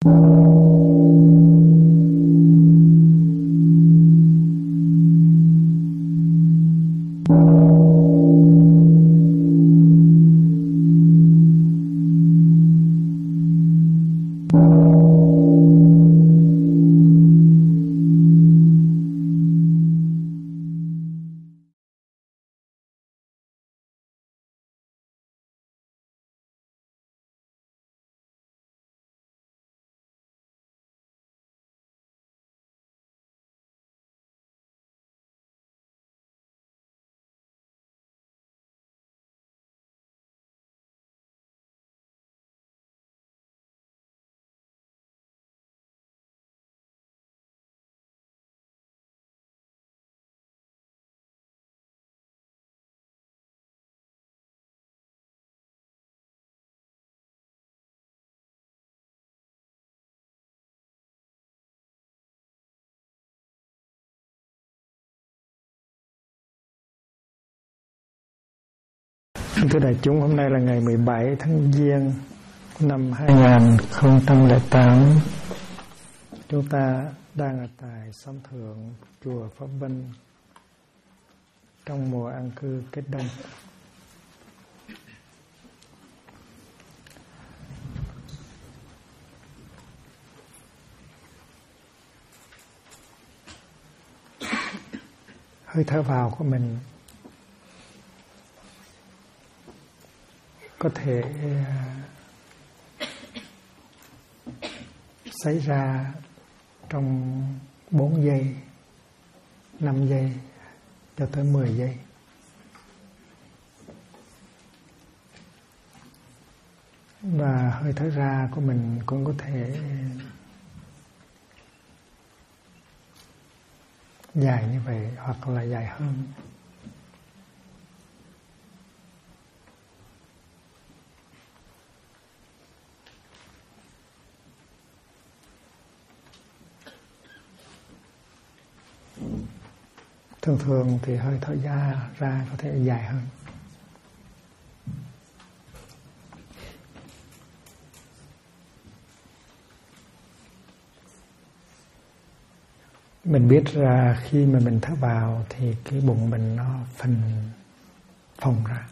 Thưa đại chúng, hôm nay là ngày 17 tháng Giêng năm 2008. Chúng ta đang ở tại xóm Thượng, chùa Pháp Vinh trong mùa an cư Kết Đông. Hơi thở vào của mình có thể xảy ra trong 4 giây, 5 giây cho tới 10 giây. Và hơi thở ra của mình cũng có thể dài như vậy hoặc là dài hơn. Thường thường thì hơi thở ra có thể dài hơn. Mình biết là khi mà mình thở vào thì cái bụng mình nó phồng ra.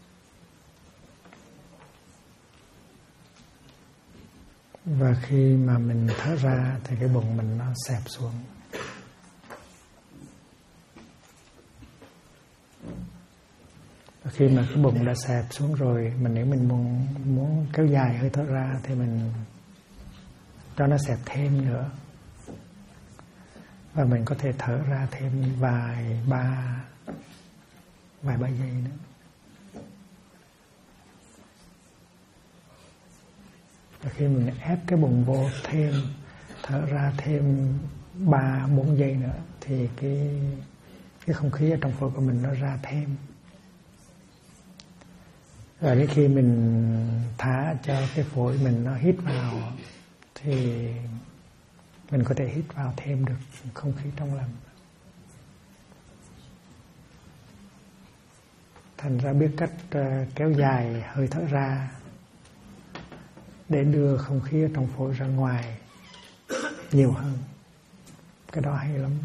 Và khi mà mình thở ra thì cái bụng mình nó xẹp xuống. Khi mà cái bụng đã xẹp xuống rồi, nếu mình muốn kéo dài hơi thở ra thì mình cho nó xẹp thêm nữa. Và mình có thể thở ra thêm vài ba giây nữa. Và khi mình ép cái bụng vô thêm, thở ra thêm 3-4 giây nữa thì cái không khí ở trong phổi của mình nó ra thêm. Rồi đến khi mình thả cho cái phổi mình nó hít vào thì mình có thể hít vào thêm được không khí trong lành. Thành ra biết cách kéo dài hơi thở ra để đưa không khí ở trong phổi ra ngoài nhiều hơn. Cái đó hay lắm.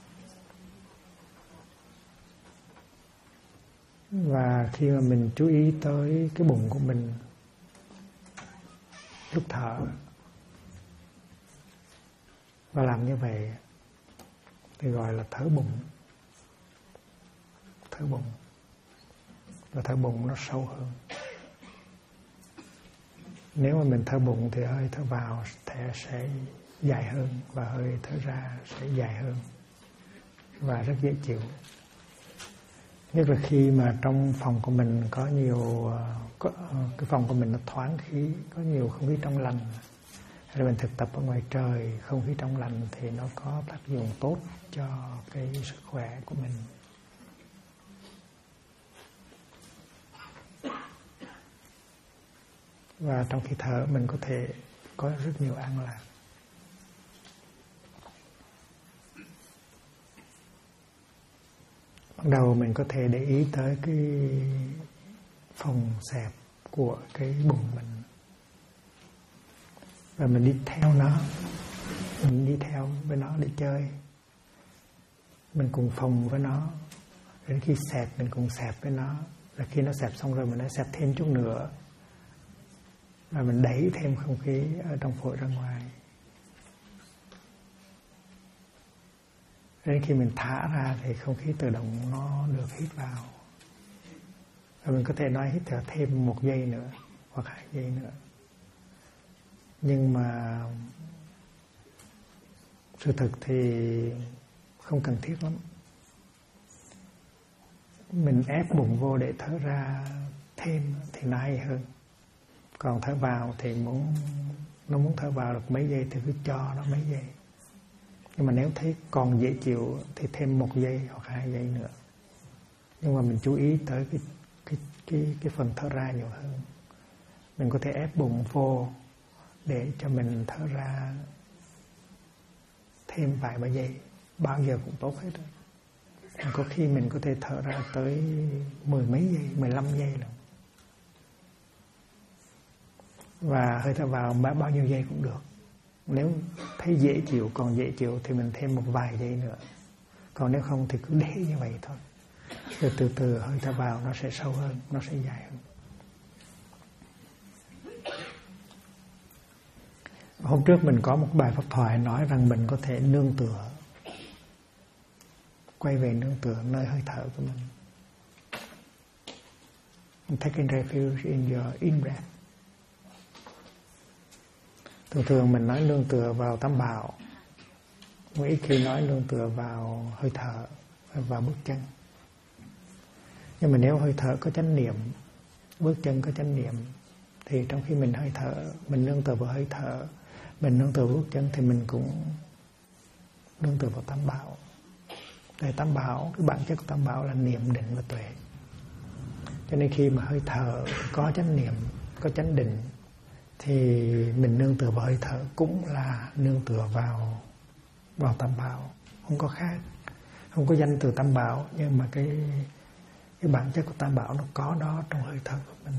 Và khi mà mình chú ý tới cái bụng của mình lúc thở và làm như vậy thì gọi là thở bụng. Thở bụng. Và thở bụng nó sâu hơn. Nếu mà mình thở bụng thì hơi thở vào sẽ dài hơn và hơi thở ra sẽ dài hơn và rất dễ chịu. Nhất là khi mà trong phòng của mình có nhiều, cái phòng của mình nó thoáng khí, có nhiều không khí trong lành. Hay là mình thực tập ở ngoài trời, không khí trong lành thì nó có tác dụng tốt cho cái sức khỏe của mình. Và trong khi thở mình có thể có rất nhiều an lạc. Bắt đầu mình có thể để ý tới cái phồng xẹp của cái bụng mình. và mình đi theo nó, mình đi theo với nó để chơi, mình cùng phòng với nó, đến khi xẹp mình cùng xẹp với nó, là khi nó xẹp xong rồi mình đã xẹp thêm chút nữa, và mình đẩy thêm không khí ở trong phổi ra ngoài. Đến khi mình thả ra thì không khí tự động nó được hít vào, và mình có thể nói hít thở thêm 1 giây nữa hoặc 2 giây nữa. Nhưng mà sự thực thì không cần thiết lắm. Mình ép bụng vô để thở ra thêm thì nó hay hơn. Còn thở vào thì nó muốn thở vào được mấy giây thì cứ cho nó mấy giây. Nhưng mà nếu thấy còn dễ chịu thì thêm 1 giây hoặc 2 giây nữa. Nhưng mà mình chú ý tới cái phần thở ra nhiều hơn. Mình có thể ép bụng vô để cho mình thở ra thêm vài ba giây, bao giờ cũng tốt hết. Có khi mình có thể thở ra tới 10 mấy giây, 15 giây rồi. Và hơi thở vào bao nhiêu giây cũng được. Nếu thấy dễ chịu, còn dễ chịu thì mình thêm một vài giây nữa. Còn nếu không thì cứ để như vậy thôi. Rồi từ từ hơi thở vào nó sẽ sâu hơn, nó sẽ dài hơn. Hôm trước mình có một bài pháp thoại nói rằng mình có thể nương tựa, quay về nương tựa nơi hơi thở của mình. Taking refuge in your in-breath. Thường mình nói nương tựa vào tam bảo, ít khi nói nương tựa vào hơi thở, vào bước chân. Nhưng mà nếu hơi thở có chánh niệm, bước chân có chánh niệm, thì trong khi mình hơi thở, mình nương tựa vào hơi thở, mình nương tựa vào bước chân, thì mình cũng nương tựa vào tam bảo. Để tam bảo, cái bản chất của tam bảo là niệm, định và tuệ. Cho nên khi mà hơi thở có chánh niệm, có chánh định, thì mình nương tựa vào hơi thở cũng là nương tựa vào tam bảo, không có khác, không có danh từ tam bảo, nhưng mà cái bản chất của tam bảo nó có đó trong hơi thở của mình.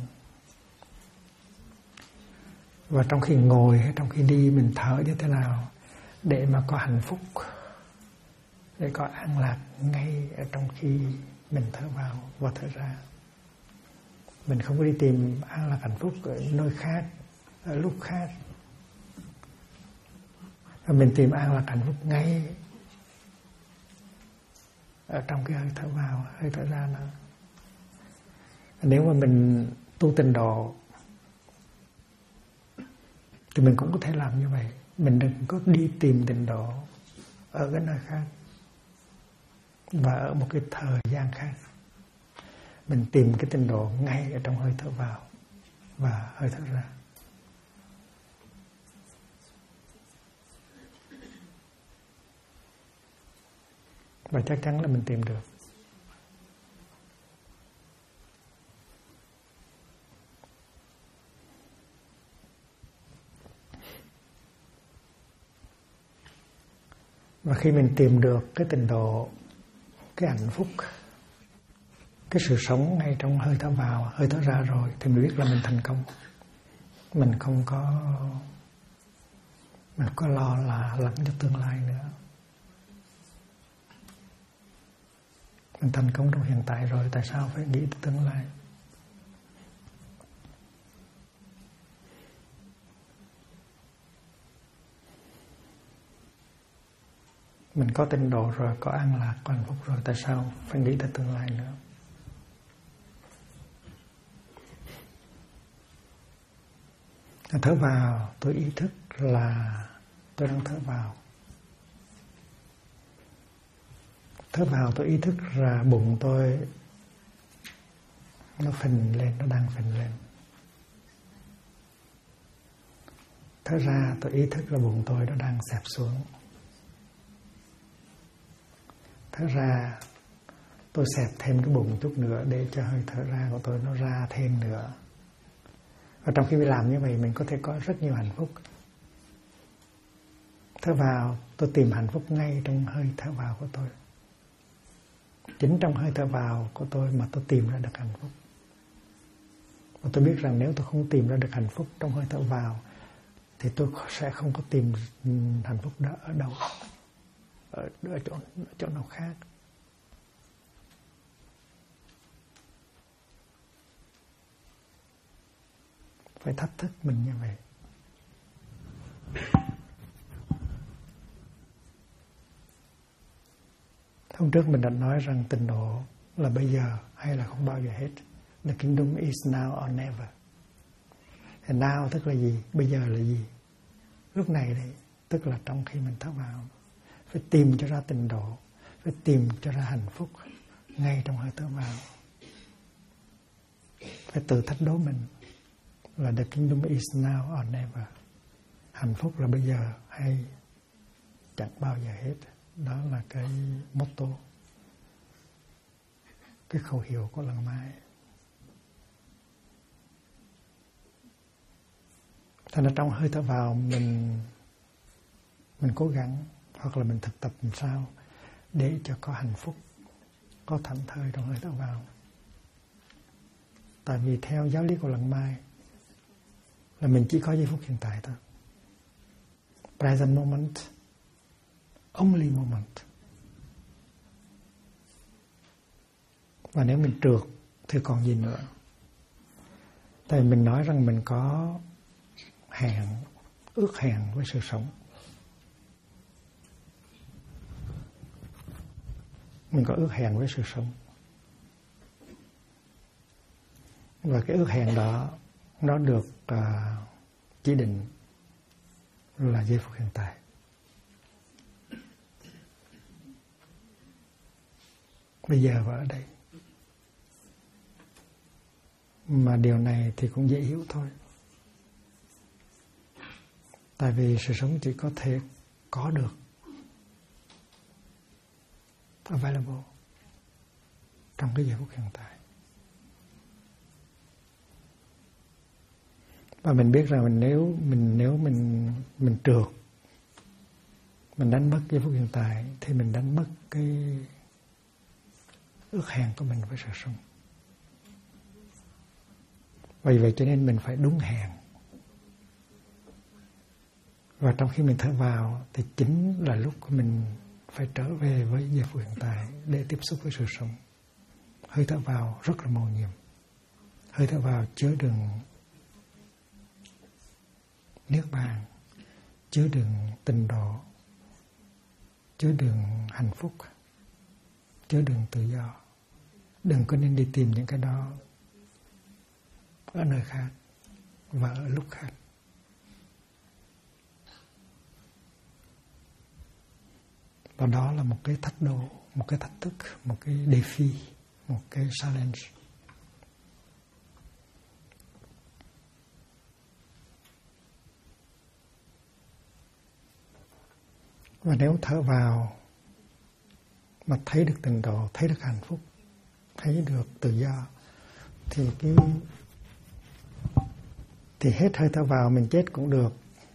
Và trong khi ngồi hay trong khi đi mình thở như thế nào để mà có hạnh phúc, để có an lạc ngay ở trong khi mình thở vào và thở ra. Mình không có đi tìm an lạc hạnh phúc ở nơi khác, ở lúc khác. Và mình tìm an lạc hạnh phúc ngay ở trong cái hơi thở vào, hơi thở ra nữa. Nếu mà mình tu tịnh độ thì mình cũng có thể làm như vậy. Mình đừng có đi tìm tịnh độ ở cái nơi khác và ở một cái thời gian khác. Mình tìm cái tịnh độ ngay ở trong hơi thở vào và hơi thở ra. Và chắc chắn là mình tìm được. Và khi mình tìm được cái tịnh độ, cái hạnh phúc, cái sự sống ngay trong hơi thở vào, hơi thở ra rồi, thì mình biết là mình thành công. Mình không có lo là lắng cho tương lai nữa. Mình thành công trong hiện tại rồi, tại sao phải nghĩ tới tương lai? Mình có tịnh độ rồi, có an lạc, có hạnh phúc rồi, tại sao phải nghĩ tới tương lai nữa? Thở vào, tôi ý thức là tôi đang thở vào. Thở vào tôi ý thức là bụng tôi nó phình lên, nó đang phình lên. Thở ra tôi ý thức là bụng tôi nó đang xẹp xuống. Thở ra tôi xẹp thêm cái bụng chút nữa để cho hơi thở ra của tôi nó ra thêm nữa. Và trong khi mình làm như vậy mình có thể có rất nhiều hạnh phúc. Thở vào tôi tìm hạnh phúc ngay trong hơi thở vào của tôi. Chính trong hơi thở vào của tôi mà tôi tìm ra được hạnh phúc. Và tôi biết rằng nếu tôi không tìm ra được hạnh phúc trong hơi thở vào thì tôi sẽ không có tìm hạnh phúc đó ở đâu, ở chỗ nào khác. Phải thách thức mình như vậy. Hôm trước mình đã nói rằng tịnh độ là bây giờ hay là không bao giờ hết. The kingdom is now or never. Thì now tức là gì? Bây giờ là gì? Lúc này đấy, tức là trong khi mình thở vào. Phải tìm cho ra tịnh độ, phải tìm cho ra hạnh phúc ngay trong hơi thở vào. Phải tự thách đố mình là the kingdom is now or never. Hạnh phúc là bây giờ hay chẳng bao giờ hết. Đó là cái motto, cái khẩu hiệu của Lăng Mai. Thành ra trong hơi thở vào mình cố gắng hoặc là mình thực tập làm sao để cho có hạnh phúc, có thảnh thơi trong hơi thở vào. Tại vì theo giáo lý của Lăng Mai là mình chỉ có giây phút hiện tại thôi. Present moment, only moment. Và nếu mình trượt thì còn gì nữa. Tại vì mình nói rằng mình có ước hẹn với sự sống. Mình có ước hẹn với sự sống. Và cái ước hẹn đó nó được chỉ định là giây phút hiện tại. Bây giờ và ở đây. Mà điều này thì cũng dễ hiểu thôi. Tại vì sự sống chỉ có thể có được available trong cái giây phút hiện tại. Và mình biết rằng nếu mình trượt, mình đánh mất giây phút hiện tại thì mình đánh mất cái ước hẹn của mình với sự sống. Vì vậy cho nên mình phải đúng hẹn. Và trong khi mình thở vào thì chính là lúc mình phải trở về với giây phút hiện tại để tiếp xúc với sự sống. Hơi thở vào rất là mầu nhiệm. Hơi thở vào chứa đựng niết bàn, chứa đựng tịnh độ, chứa đựng hạnh phúc, chứa đựng tự do. Đừng có nên đi tìm những cái đó ở nơi khác và ở lúc khác. Và đó là một cái thách đố, một cái thách thức, một cái đề phi, một cái challenge. Và nếu thở vào mà thấy được tịnh độ, thấy được hạnh phúc, thấy được tự do, thì hết hơi thở vào mình chết cũng được.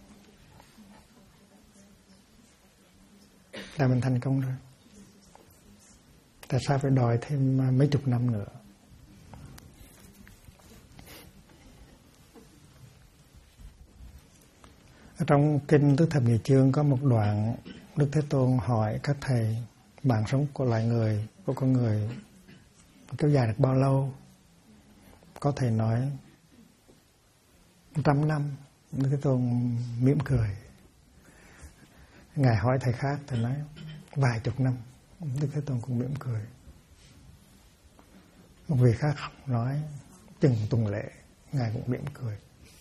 Là mình thành công rồi. Tại sao phải đòi thêm mấy chục năm nữa? Ở trong kinh Tứ Thập Nhị Chương có một đoạn Đức Thế Tôn hỏi các thầy mạng sống của loài người, của con người kéo dài được bao lâu? Có thầy nói 100 năm. Đức Thế Tôn mỉm cười. Ngài hỏi thầy khác, thầy nói vài chục năm. Đức Thế Tôn cũng mỉm cười. Một vị khác nói chừng tuần lễ. Ngài cũng mỉm cười.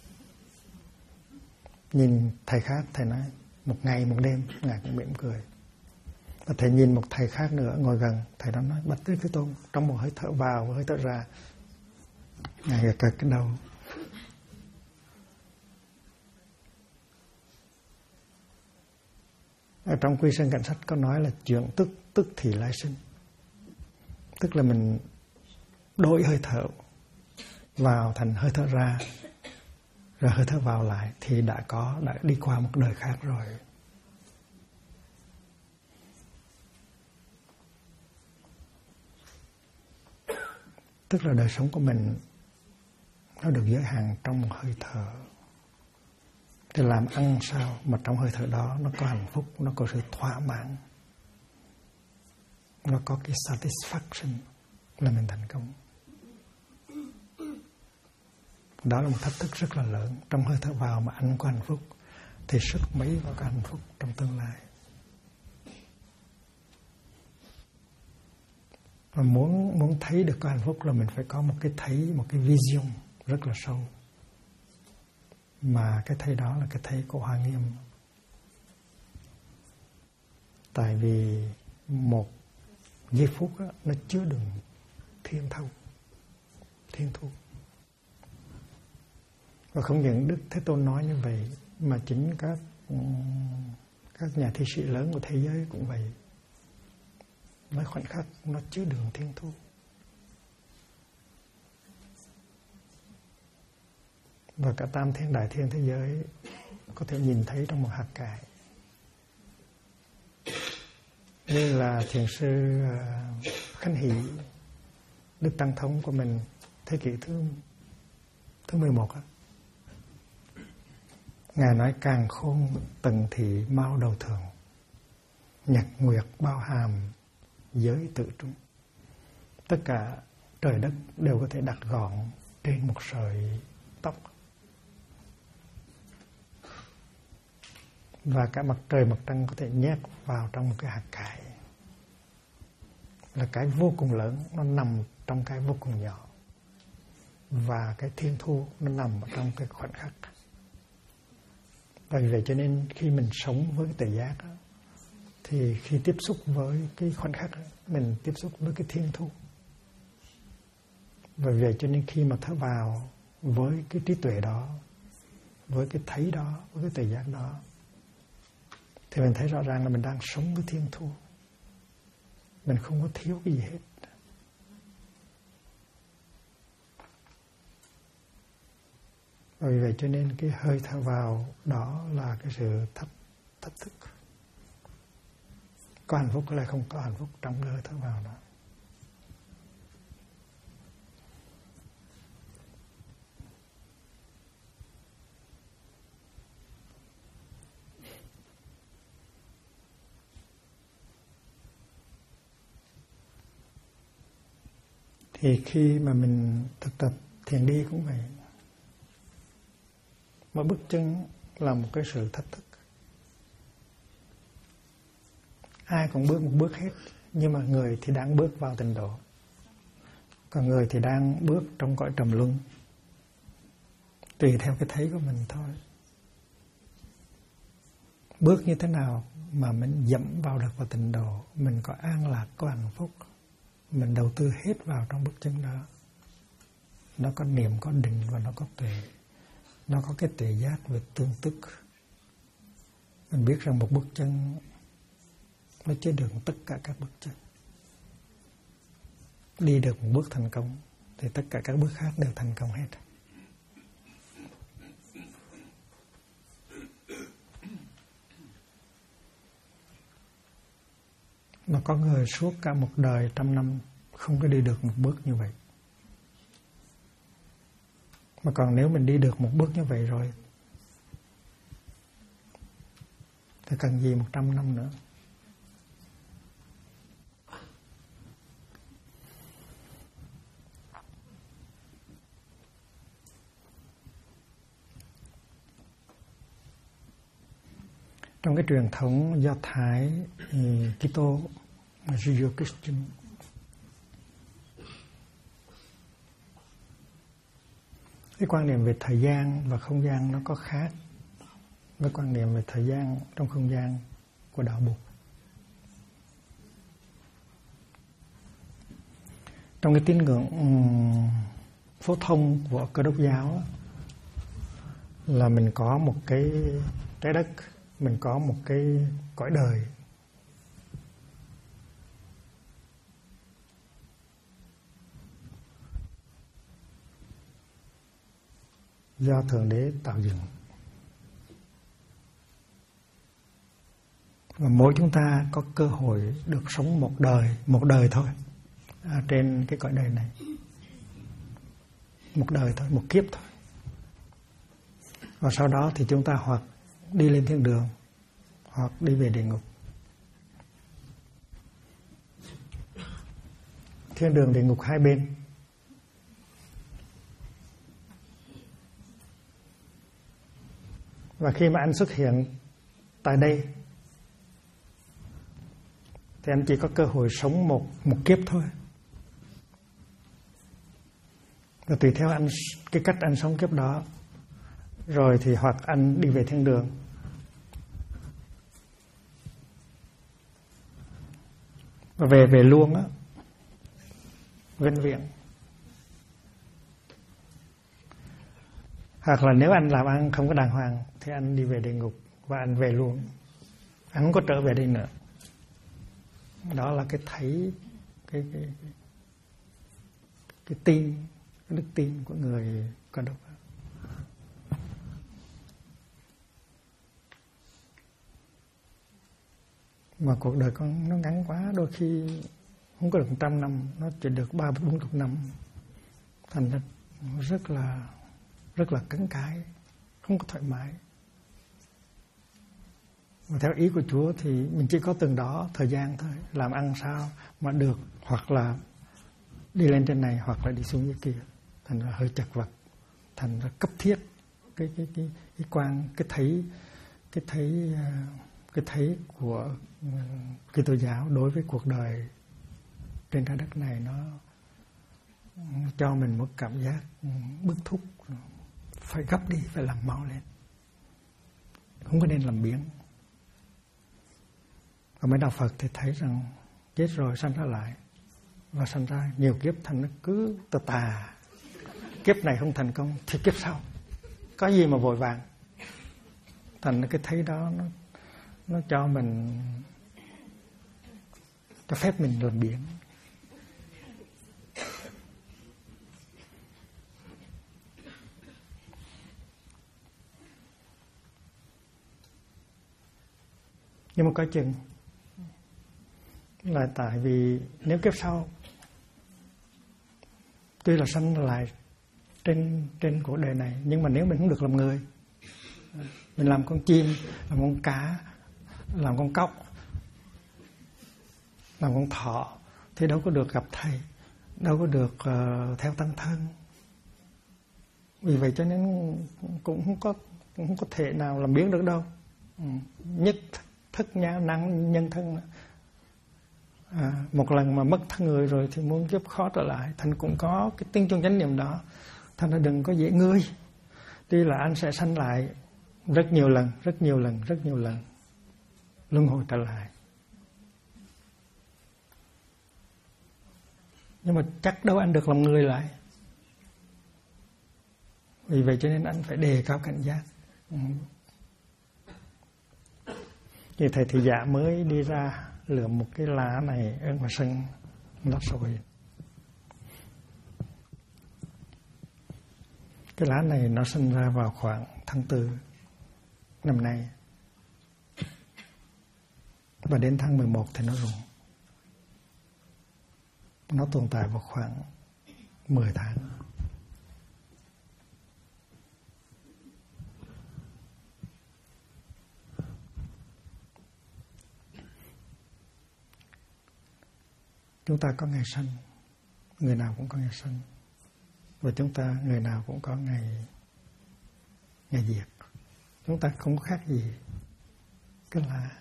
Nhìn thầy khác, thầy nói một ngày một đêm. Ngài cũng mỉm cười. Và thầy nhìn một thầy khác nữa ngồi gần, thầy đó nói bạch Đức Thế Tôn, trong một hơi thở vào và hơi thở ra. Ngài gật gật cái đầu. Ở trong Quy Sơn Cảnh Sách có nói là chuyện tức thì lai sinh. Tức là mình đổi hơi thở vào thành hơi thở ra, rồi hơi thở vào lại thì đã đi qua một đời khác rồi. Tức là đời sống của mình nó được giới hạn trong một hơi thở. Thì làm ăn sao mà trong hơi thở đó nó có hạnh phúc, nó có sự thỏa mãn, nó có cái satisfaction là mình thành công. Đó là một thách thức rất là lớn. Trong hơi thở vào mà anh có hạnh phúc thì sức mấy vào có hạnh phúc trong tương lai. Và muốn thấy được có hạnh phúc là mình phải có một cái vision rất là sâu. Mà cái thấy đó là cái thấy của Hoa Nghiêm. Tại vì một giây phút đó, nó chứa đựng thiên thu. Và không những Đức Thế Tôn nói như vậy, mà chính các nhà thi sĩ lớn của thế giới cũng vậy. Nói khoảnh khắc nó chứa đựng thiên thu. Và cả tam thiên đại thiên thế giới có thể nhìn thấy trong một hạt cải. Như là thiền sư Khánh Hỷ, Đức Tăng Thống của mình thế kỷ thứ 11 á. Ngài nói càng khôn tầng thị mau đầu thường, nhật nguyệt bao hàm giới tự trung. Tất cả trời đất đều có thể đặt gọn trên một sợi tóc. Và cả mặt trời mặt trăng có thể nhét vào trong một cái hạt cải. Là cái vô cùng lớn, nó nằm trong cái vô cùng nhỏ. Và cái thiên thu nó nằm ở trong cái khoảnh khắc. Bởi vậy cho nên khi mình sống với cái tự giác đó, thì khi tiếp xúc với cái khoảnh khắc đó, mình tiếp xúc với cái thiên thu. Bởi vậy cho nên khi mà thở vào với cái trí tuệ đó, với cái thấy đó, với cái tự giác đó, thì mình thấy rõ ràng là mình đang sống với thiên thu. Mình không có thiếu cái gì hết. Bởi vậy cho nên cái hơi thở vào đó là cái sự thách thức. Có hạnh phúc hay không có hạnh phúc trong cái hơi thở vào đó. Thì khi mà mình thực tập thiền đi cũng vậy. Mỗi bước chân là một cái sự thách thức. Ai cũng bước một bước hết, nhưng mà người thì đang bước vào tịnh độ, còn người thì đang bước trong cõi trầm luân. Tùy theo cái thấy của mình thôi. Bước như thế nào mà mình dẫm vào được vào tịnh độ, mình có an lạc, có hạnh phúc, mình đầu tư hết vào trong bước chân đó. Nó có niệm, có định và nó có tuệ. Nó có cái tuệ giác về tương tức. Mình biết rằng một bước chân nó chứa đựng tất cả các bước chân. Đi được một bước thành công thì tất cả các bước khác đều thành công hết. Mà có người suốt cả một đời 100 năm không có đi được một bước như vậy. Mà còn nếu mình đi được một bước như vậy rồi thì cần gì 100 năm nữa. Trong cái truyền thống Do Thái Kitô Judeo-Christian, cái quan niệm về thời gian và không gian nó có khác với quan niệm về thời gian trong không gian của đạo Bụt. Trong cái tín ngưỡng phổ thông của Cơ Đốc giáo là mình có một cái trái đất, mình có một cái cõi đời. Do Thượng Đế tạo dựng. Và mỗi chúng ta có cơ hội được sống một đời thôi trên cái cõi đời này. Một đời thôi, một kiếp thôi. Và sau đó thì chúng ta hoặc đi lên thiên đường hoặc đi về địa ngục. Thiên đường, địa ngục hai bên. Và khi mà anh xuất hiện tại đây thì anh chỉ có cơ hội sống một kiếp thôi. Và tùy theo anh, cái cách anh sống kiếp đó, rồi thì hoặc anh đi về thiên đường, và về luôn á, vĩnh viễn. Hoặc là nếu anh làm ăn không có đàng hoàng thì anh đi về địa ngục và anh về luôn, anh không có trở về đây nữa. Đó là cái thấy, cái tin, cái đức tin của người có đức. Mà cuộc đời con nó ngắn quá, đôi khi không có được 100 năm, nó chỉ được 30-40 năm. Thành ra rất là cứng cái, không có thoải mái. Và theo ý của Chúa thì mình chỉ có từng đó thời gian thôi, làm ăn sao mà được, hoặc là đi lên trên này hoặc là đi xuống dưới kia. Thành ra hơi chật vật, thành ra cấp thiết cái quan, cái thấy của Kitô giáo đối với cuộc đời trên trái đất này, nó cho mình một cảm giác bức thúc, phải gấp đi, phải làm mau lên, không có nên làm biếng. Và mấy đạo Phật thì thấy rằng chết rồi sanh ra lại, và sanh ra nhiều kiếp, thành nó cứ tà. Kiếp này không thành công thì kiếp sau, có gì mà vội vàng. Thành cái thấy đó nó cho mình, cho phép mình làm biếng. Nhưng mà có chừng là tại vì nếu kiếp sau tuy là sanh lại trên cuộc đời này, nhưng mà nếu mình không được làm người, mình làm con chim, làm con cá, làm con cóc, làm con thỏ, thì đâu có được gặp thầy, đâu có được theo tăng thân. Vì vậy cho nên cũng không có thể nào làm biến được đâu. Nhất thức năng nhân thân. Một lần mà mất thân người rồi thì muốn giúp khó trở lại. Thành cũng có cái tinh chân chánh niệm đó. Thành là đừng có dễ ngươi. Tuy là anh sẽ sanh lại rất nhiều lần, luân hồi trở lại. Nhưng mà chắc đâu anh được làm người lại. Vì vậy cho nên anh phải đề cao cảnh giác. Thì thầy thị dạ mới đi ra lượm một cái lá này ở ngoài sân nó sồi. Cái lá này nó sinh ra vào khoảng tháng 4 năm nay, và đến tháng 11 thì nó rụng. Nó tồn tại vào khoảng 10 tháng. Chúng ta có ngày sanh, người nào cũng có ngày sanh, và chúng ta người nào cũng có ngày diệt. Chúng ta không có khác gì cái lạ.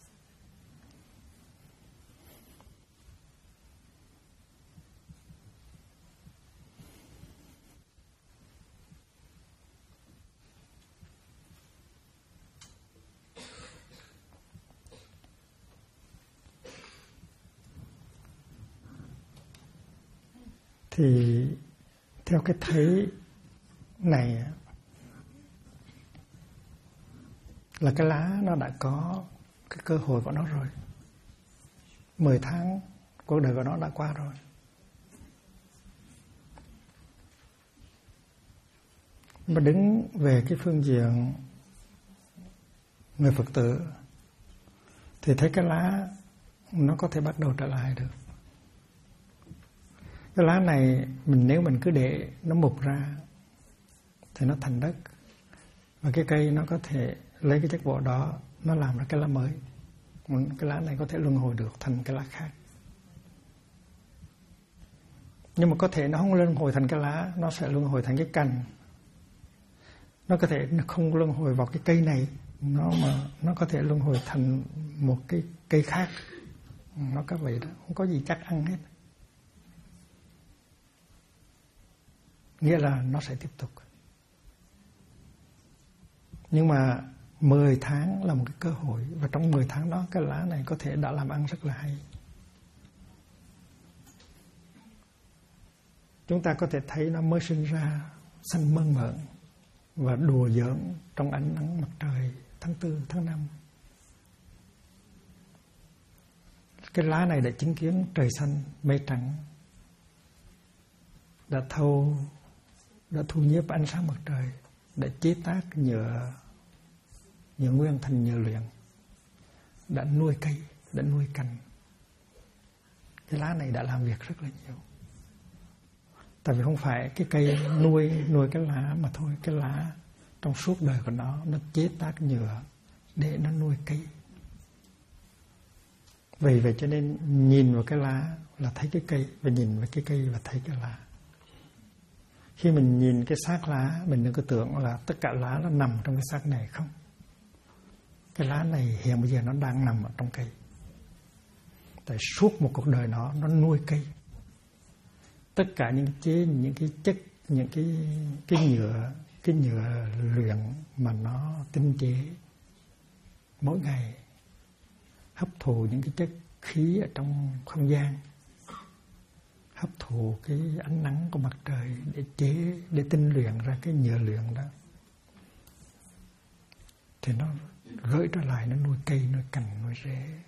Thì theo cái thấy này là cái lá nó đã có cái cơ hội của nó rồi. 10 tháng cuộc đời của nó đã qua rồi. Mà đứng về cái phương diện người Phật tử thì thấy cái lá nó có thể bắt đầu trở lại được. Cái lá này nếu mình cứ để nó mục ra thì nó thành đất. Và cái cây nó có thể lấy cái chất bột đó, nó làm ra cái lá mới. Cái lá này có thể luân hồi được thành cái lá khác. Nhưng mà có thể nó không luân hồi thành cái lá, nó sẽ luân hồi thành cái cành. Nó có thể không luân hồi vào cái cây này, nó có thể luân hồi thành một cái cây khác. Nó có vậy đó, không có gì chắc ăn hết. Nghĩa là nó sẽ tiếp tục. Nhưng mà 10 tháng là một cái cơ hội, và trong 10 tháng đó cái lá này có thể đã làm ăn rất là hay. Chúng ta có thể thấy nó mới sinh ra xanh mơn mởn và đùa giỡn trong ánh nắng mặt trời tháng 4, tháng 5. Cái lá này đã chứng kiến trời xanh, mây trắng, đã thu nhiếp ánh sáng mặt trời, đã chế tác nhựa nguyên thành nhựa luyện, đã nuôi cây, đã nuôi cành. Cái lá này đã làm việc rất là nhiều. Tại vì không phải cái cây nuôi cái lá mà thôi, cái lá trong suốt đời của nó chế tác nhựa để nó nuôi cây. Vì vậy cho nên nhìn vào cái lá là thấy cái cây, và nhìn vào cái cây và thấy cái lá. Khi mình nhìn cái xác lá, mình đừng có tưởng là tất cả lá nó nằm trong cái xác này, không. Cái lá này hiện bây giờ nó đang nằm ở trong cây. Tại suốt một cuộc đời nó nuôi cây. Tất cả những cái chất, những cái nhựa luyện mà nó tinh chế mỗi ngày, hấp thụ những cái chất khí ở trong không gian, hấp thụ cái ánh nắng của mặt trời để tinh luyện ra cái nhựa luyện đó, thì nó gửi trở lại, nó nuôi cây, nuôi cành, nuôi rễ.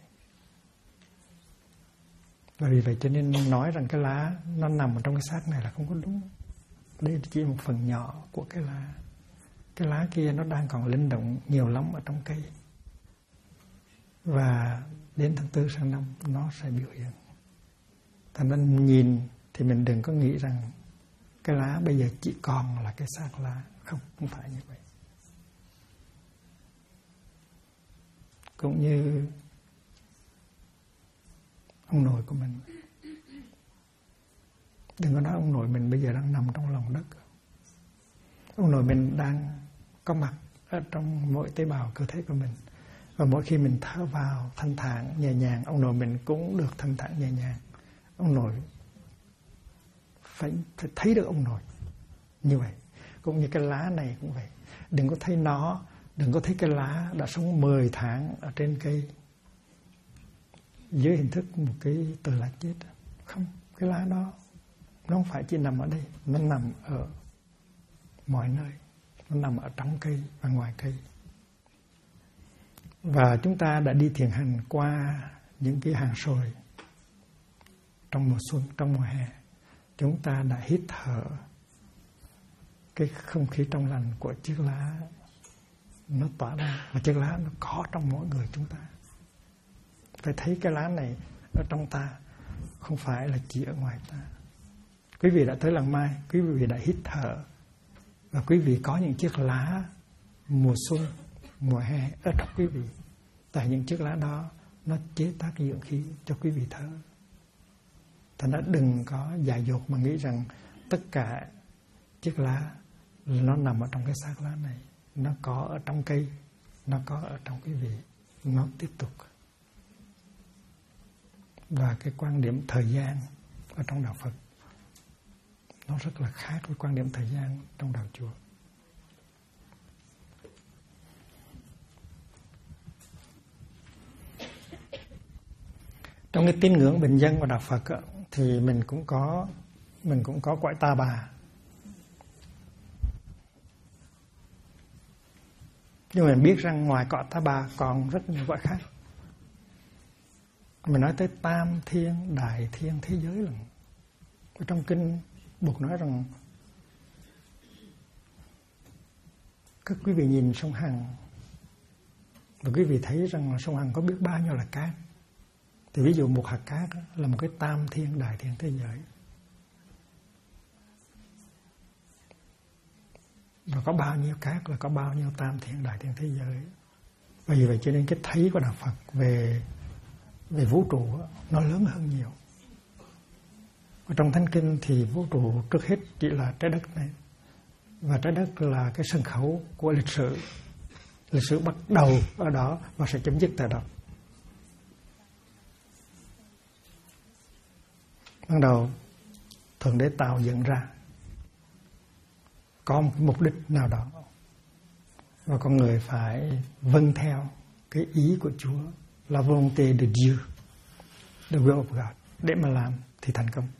Và vì vậy cho nên nói rằng cái lá nó nằm ở trong cái xác này là không có đúng. Đây chỉ một phần nhỏ của cái lá. Cái lá kia nó đang còn linh động nhiều lắm ở trong cây. Và đến tháng 4 sang năm nó sẽ biểu hiện. Thành ra nhìn thì mình đừng có nghĩ rằng cái lá bây giờ chỉ còn là cái xác lá. Không phải như vậy. Cũng như ông nội của mình. Đừng có nói ông nội mình bây giờ đang nằm trong lòng đất. Ông nội mình đang có mặt ở trong mỗi tế bào cơ thể của mình. Và mỗi khi mình thở vào thanh thản, nhẹ nhàng, ông nội mình cũng được thanh thản, nhẹ nhàng. Ông nội phải thấy được ông nội như vậy. Cũng như cái lá này cũng vậy. Đừng có thấy nó, đừng có thấy cái lá đã sống 10 tháng ở trên cây dưới hình thức một cái tờ lá chết. Không, cái lá đó nó không phải chỉ nằm ở đây, nó nằm ở mọi nơi. Nó nằm ở trong cây và ngoài cây. Và chúng ta đã đi thiền hành qua những cái hàng sồi trong mùa xuân, trong mùa hè. Chúng ta đã hít thở cái không khí trong lành của chiếc lá nó tỏa ra. Và chiếc lá nó có trong mỗi người chúng ta. Phải thấy cái lá này ở trong ta, không phải là chỉ ở ngoài ta. Quý vị đã tới Làng Mai, quý vị đã hít thở, và quý vị có những chiếc lá mùa xuân, mùa hè ở trong quý vị. Tại những chiếc lá đó nó chế tác dưỡng khí cho quý vị thở. Thành ra đừng có dại dột mà nghĩ rằng tất cả chiếc lá nó nằm ở trong cái xác lá này. Nó có ở trong cây, nó có ở trong quý vị, nó tiếp tục. Và cái quan điểm thời gian ở trong đạo Phật nó rất là khác với quan điểm thời gian trong đạo chùa. Trong cái tín ngưỡng bình dân của đạo Phật thì mình cũng có cõi Ta Bà. Nhưng mình biết rằng ngoài cõi Ta Bà còn rất nhiều cõi khác. Mình nói tới tam thiên, đại thiên thế giới là ở trong kinh Bụt nói rằng các quý vị nhìn sông Hằng và quý vị thấy rằng sông Hằng có biết bao nhiêu là cát. Thì ví dụ một hạt cát là một cái tam thiên, đại thiên thế giới. Và và có bao nhiêu cát là có bao nhiêu tam thiên đại thiên thế giới. Vì vậy cho nên cái thấy của đạo Phật về vũ trụ nó lớn hơn nhiều. Ở trong Thánh Kinh thì vũ trụ trước hết chỉ là trái đất này, và trái đất là cái sân khấu của lịch sử. Lịch sử bắt đầu ở đó và sẽ chấm dứt tại đó. Ban đầu Thượng Đế tạo dựng ra có một mục đích nào đó, và con người phải vâng theo cái ý của Chúa, la volonté de Dieu, the will of God, để mà làm thì thành công.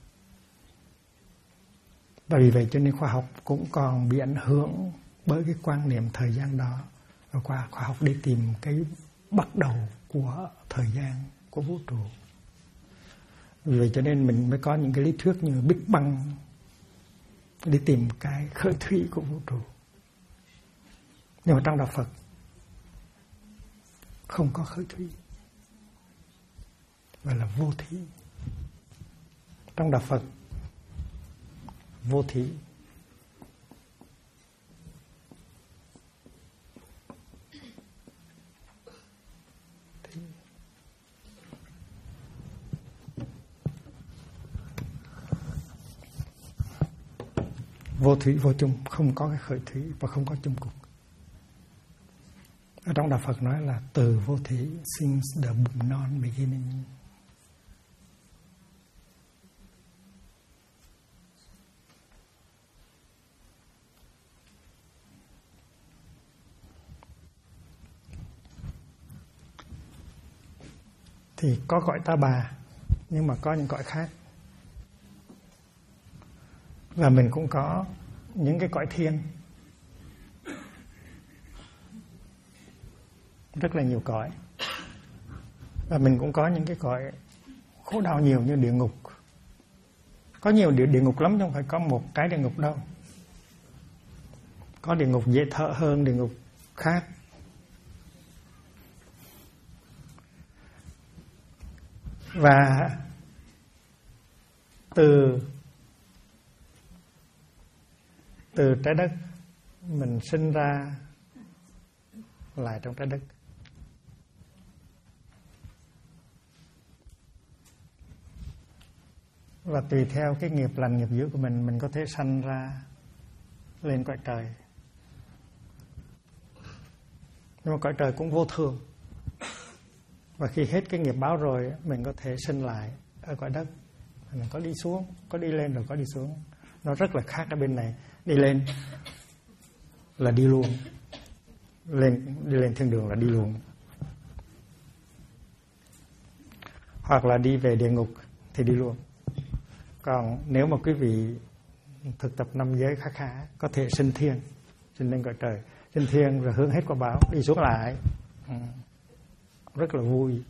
Và vì vậy cho nên khoa học cũng còn bị ảnh hưởng bởi cái quan niệm thời gian đó, và khoa học đi tìm cái bắt đầu của thời gian, của vũ trụ. Vì vậy cho nên mình mới có những cái lý thuyết như Big Bang đi tìm cái khởi thủy của vũ trụ. Nhưng mà trong đạo Phật không có khởi thủy, gọi là vô thủy. Trong đạo Phật vô thủy. Vô thủy vô chung, không có cái khởi thủy và không có chung cục. Ở trong đạo Phật nói là từ vô thủy, since the non beginning. Thì có cõi Ta Bà, nhưng mà có những cõi khác. Và mình cũng có những cái cõi thiên, rất là nhiều cõi. Và mình cũng có những cái cõi khổ đau nhiều như địa ngục. Có nhiều địa ngục lắm, chứ không phải có một cái địa ngục đâu. Có địa ngục dễ thở hơn địa ngục khác. Và từ trái đất mình sinh ra lại trong trái đất. Và tùy theo cái nghiệp lành nghiệp dữ của mình có thể sanh ra lên cõi trời. Nhưng mà cõi trời cũng vô thường. Và khi hết cái nghiệp báo rồi, mình có thể sinh lại ở cõi đất. Mình có đi xuống, có đi lên rồi có đi xuống. Nó rất là khác ở bên này. Đi lên là đi luôn. Đi lên thiên đường là đi luôn. Hoặc là đi về địa ngục thì đi luôn. Còn nếu mà quý vị thực tập 5 giới khá có thể sinh thiên, sinh lên cõi trời, sinh thiên rồi hướng hết quả báo đi xuống lại. Rất là vui.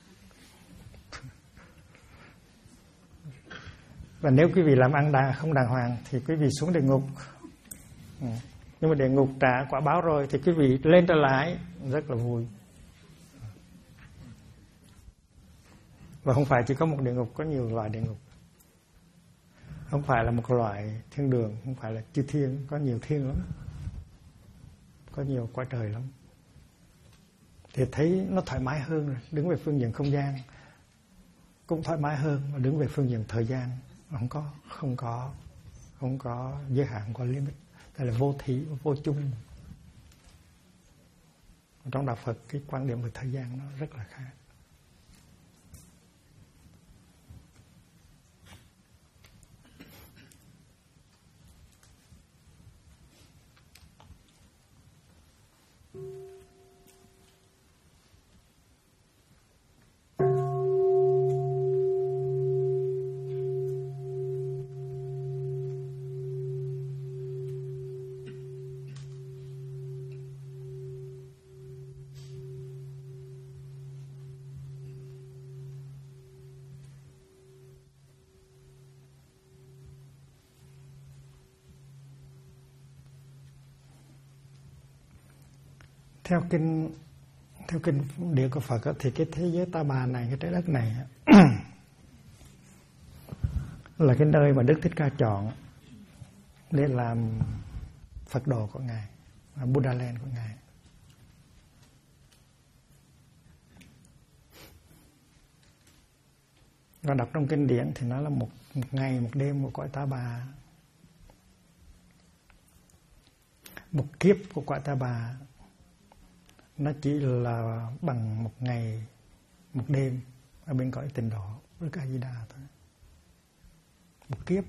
Và nếu quý vị làm ăn không đàng hoàng thì quý vị xuống địa ngục. Nhưng mà địa ngục trả quả báo rồi thì quý vị lên trở lại, rất là vui. Và không phải chỉ có một địa ngục, có nhiều loại địa ngục. Không phải là một loại thiên đường, không phải là chư thiên, có nhiều thiên lắm. Có nhiều cõi trời lắm. Thì thấy nó thoải mái hơn rồi. Đứng về phương diện không gian cũng thoải mái hơn, mà đứng về phương diện thời gian không có giới hạn, không có limit. Đây là vô thí, vô chung. Trong đạo Phật cái quan điểm về thời gian nó rất là khác. Theo kinh điển của Phật thì cái thế giới Ta Bà này, cái trái đất này là cái nơi mà Đức Thích Ca chọn để làm Phật đồ của Ngài, Buddha Land của Ngài. Và đọc trong kinh điển thì nó là một ngày một đêm của cõi Ta Bà. Một kiếp của cõi Ta Bà nó chỉ là bằng một ngày một đêm ở bên cõi Tịnh Độ với A Di Đà thôi. Một kiếp.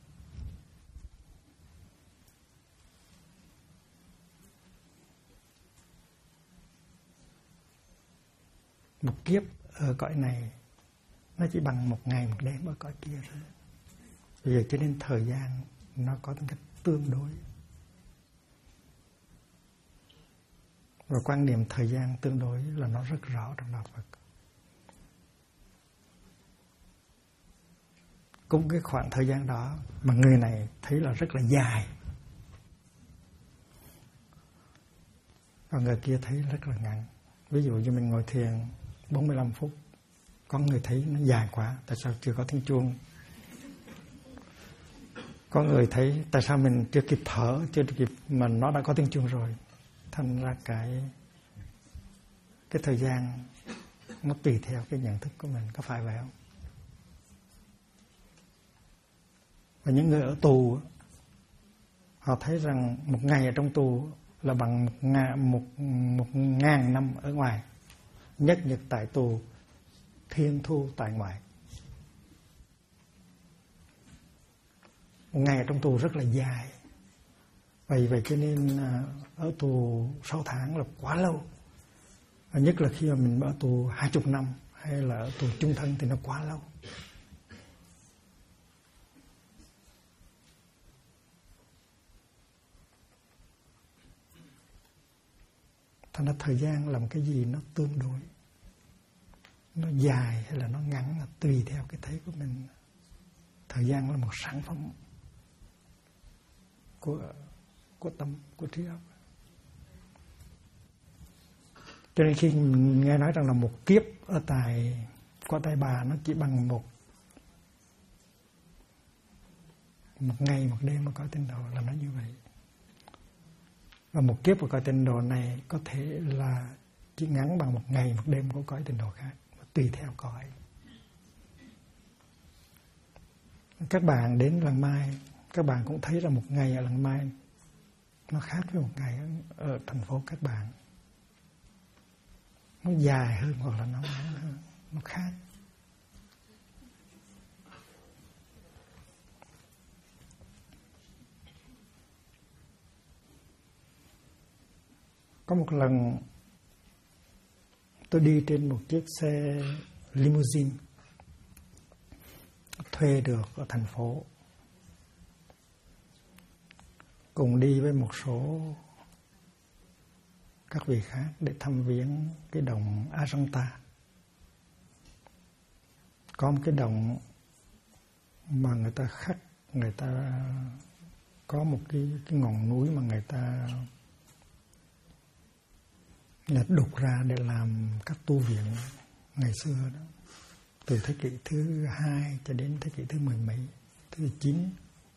Một kiếp ở cõi này nó chỉ bằng một ngày một đêm ở cõi kia thôi. Bây giờ cho nên thời gian nó có tính cách tương đối. Và quan niệm thời gian tương đối là nó rất rõ trong đạo Phật. Cũng cái khoảng thời gian đó mà người này thấy là rất là dài, và người kia thấy rất là ngắn. Ví dụ như mình ngồi thiền 45 phút, có người thấy nó dài quá, tại sao chưa có tiếng chuông? Có người thấy tại sao mình chưa kịp thở, chưa kịp mà nó đã có tiếng chuông rồi. Thành ra cái thời gian nó tùy theo cái nhận thức của mình, có phải vậy không? Và những người ở tù, họ thấy rằng một ngày ở trong tù là bằng một ngàn năm ở ngoài. Nhất nhật tại tù, thiên thu tại ngoại. Một ngày ở trong tù rất là dài. Vậy cho nên ở tù 6 tháng là quá lâu. Và nhất là khi mà mình ở tù 20 năm hay là ở tù chung thân thì nó quá lâu. Thành ra thời gian là một cái gì nó tương đối. Nó dài hay là nó ngắn là tùy theo cái thấy của mình. Thời gian là một sản phẩm của tâm, của trí óc. Cho nên khi mình nghe nói rằng là một kiếp ở tại cõi Ta Bà nó chỉ bằng một ngày một đêm ở cõi Tịnh Độ là nó như vậy. Và một kiếp của cõi Tịnh Độ này có thể là chỉ ngắn bằng một ngày một đêm của cõi Tịnh Độ khác, tùy theo cõi. Các bạn đến Làng Mai, các bạn cũng thấy là một ngày ở Làng Mai nó khác với một ngày ở thành phố các bạn. Nó dài hơn hoặc là nó ngắn hơn, nó khác. Có một lần tôi đi trên một chiếc xe limousine thuê được ở thành phố, cùng đi với một số các vị khác để thăm viếng cái đồng Ajanta. Có một cái đồng mà người ta khắc, người ta có một cái ngọn núi mà người ta đục ra để làm các tu viện ngày xưa đó, từ thế kỷ thứ 2 cho đến thế kỷ thứ 10 mấy, thứ 9.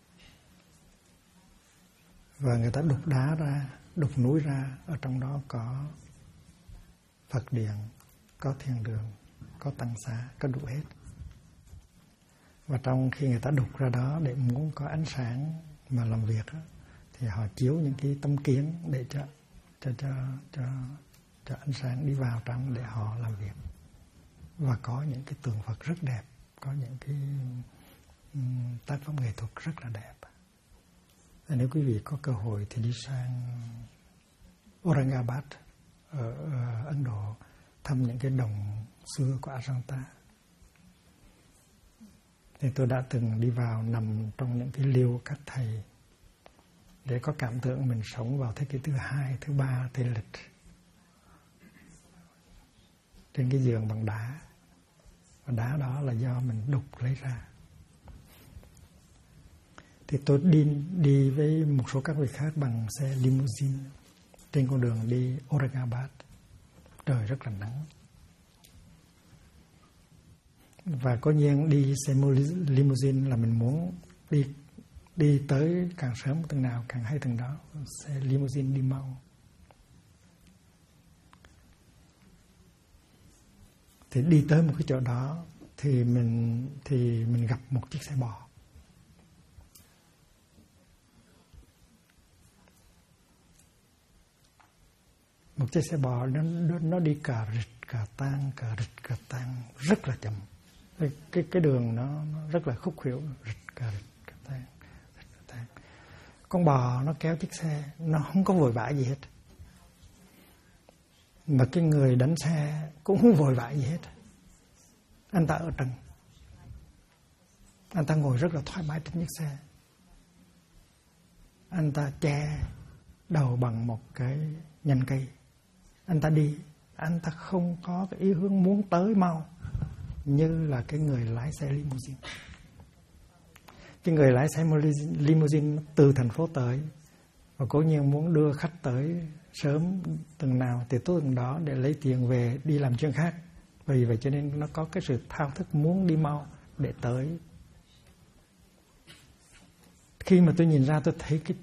Và người ta đục đá ra, đục núi ra, ở trong đó có Phật điện, có thiền đường, có tăng xá, có đủ hết. Và trong khi người ta đục ra đó để muốn có ánh sáng mà làm việc đó, thì họ chiếu những cái tấm kiến để cho ánh sáng đi vào trong để họ làm việc. Và có những cái tượng Phật rất đẹp, có những cái tác phẩm nghệ thuật rất là đẹp. Và nếu quý vị có cơ hội thì đi sang Aurangabad ở Ấn Độ thăm những cái đồng xưa của Ajanta. Thì tôi đã từng đi vào nằm trong những cái liêu các thầy để có cảm tưởng mình sống vào thế kỷ thứ 2, thứ 3 Tây lịch. Trên cái giường bằng đá. Và đá đó là do mình đục lấy ra. Thì tôi đi với một số các vị khác bằng xe limousine trên con đường đi Aurangabad. Trời rất là nắng. Và có nhiên đi xe limousine là mình muốn đi tới càng sớm từng nào càng hay từng đó, xe limousine đi mau. Thì đi tới một cái chỗ đó thì mình gặp một chiếc xe bò. Một chiếc xe bò nó đi cà rịch cà tang, cà rịch cà tang rất là chậm. Cái đường nó rất là khúc khuỷu, rịch cà tang, rịch cà tang. Con bò nó kéo chiếc xe, nó không có vội vã gì hết. Mà cái người đánh xe cũng không vội vã gì hết. Anh ta ở trần, anh ta ngồi rất là thoải mái trên chiếc xe. Anh ta che đầu bằng một cái nhành cây. Anh ta đi, anh ta không có cái ý hướng muốn tới mau như là cái người lái xe limousine. Cái người lái xe limousine từ thành phố tới, và cố nhiên muốn đưa khách tới sớm từng nào thì tối từng đó để lấy tiền về đi làm chuyện khác. Vì vậy cho nên nó có cái sự thao thức muốn đi mau để tới. Khi mà tôi nhìn ra, tôi thấy cái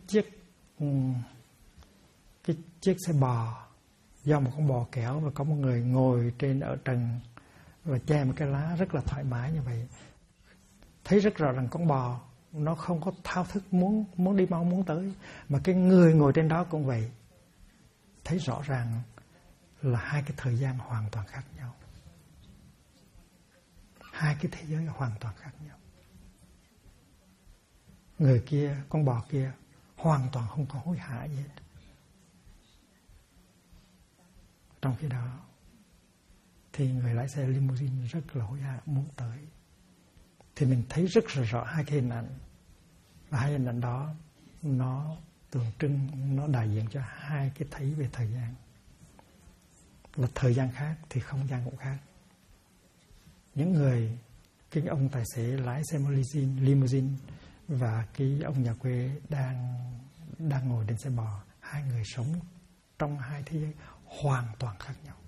chiếc xe bò do một con bò kéo, và có một người ngồi trên ở trần và che một cái lá rất là thoải mái như vậy. Thấy rất rõ ràng con bò nó không có thao thức muốn đi mau muốn tới, mà cái người ngồi trên đó cũng vậy. Thấy rõ ràng là hai cái thời gian hoàn toàn khác nhau, hai cái thế giới hoàn toàn khác nhau. Người kia, con bò kia hoàn toàn không có hối hả gì hết. Trong khi đó thì người lái xe limousine rất là hối hả muốn tới. Thì mình thấy rất là rõ hai cái hình ảnh. Và hai hình ảnh đó nó tượng trưng, nó đại diện cho hai cái thấy về thời gian. Là thời gian khác thì không gian cũng khác. Những người, cái ông tài xế lái xe limousine và cái ông nhà quê đang ngồi trên xe bò, hai người sống trong hai thế giới hoàn toàn khác nhau.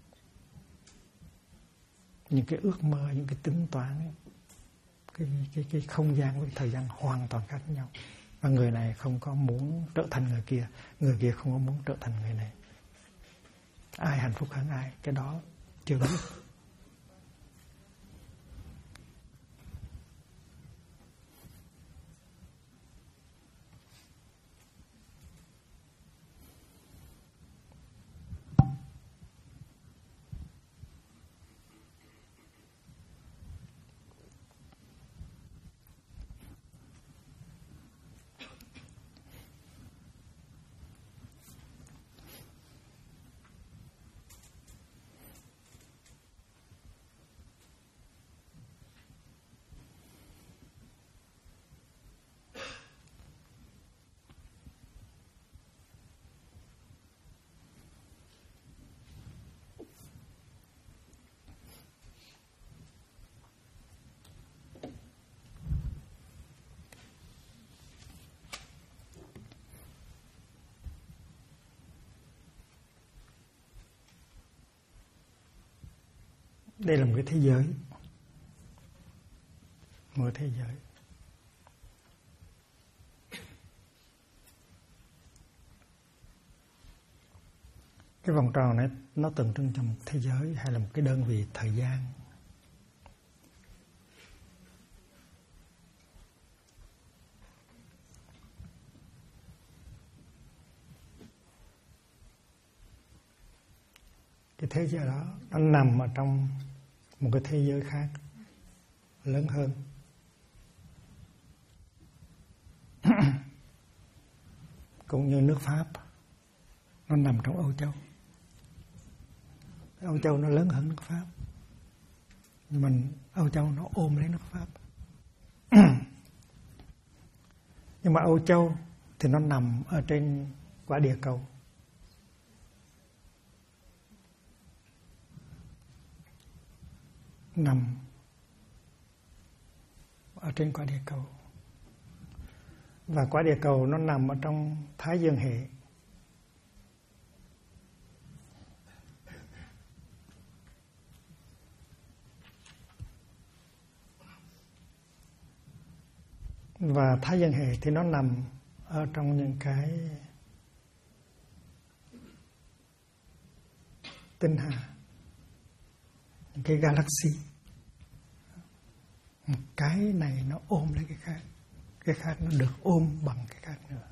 Những cái ước mơ, những cái tính toán, cái không gian với thời gian hoàn toàn khác nhau. Và người này không có muốn trở thành người kia không có muốn trở thành người này. Ai hạnh phúc hơn ai, cái đó chưa biết. Đây là một cái thế giới. Một thế giới. Cái vòng tròn này nó tượng trưng cho một thế giới hay là một cái đơn vị thời gian. Cái thế giới đó nó nằm ở trong một cái thế giới khác lớn hơn. Cũng như nước Pháp, nó nằm trong Âu Châu. Âu Châu nó lớn hơn nước Pháp, nhưng mà Âu Châu nó ôm lấy nước Pháp. Nhưng mà Âu Châu thì nó nằm ở trên quả địa cầu. Nằm ở trên quả địa cầu. Và quả địa cầu nó nằm ở trong Thái Dương hệ. Và thái dương hệ thì nó nằm ở trong những cái tinh hà, những cái galaxy. Cái này nó ôm lấy cái khác nó được ôm bằng cái khác nữa.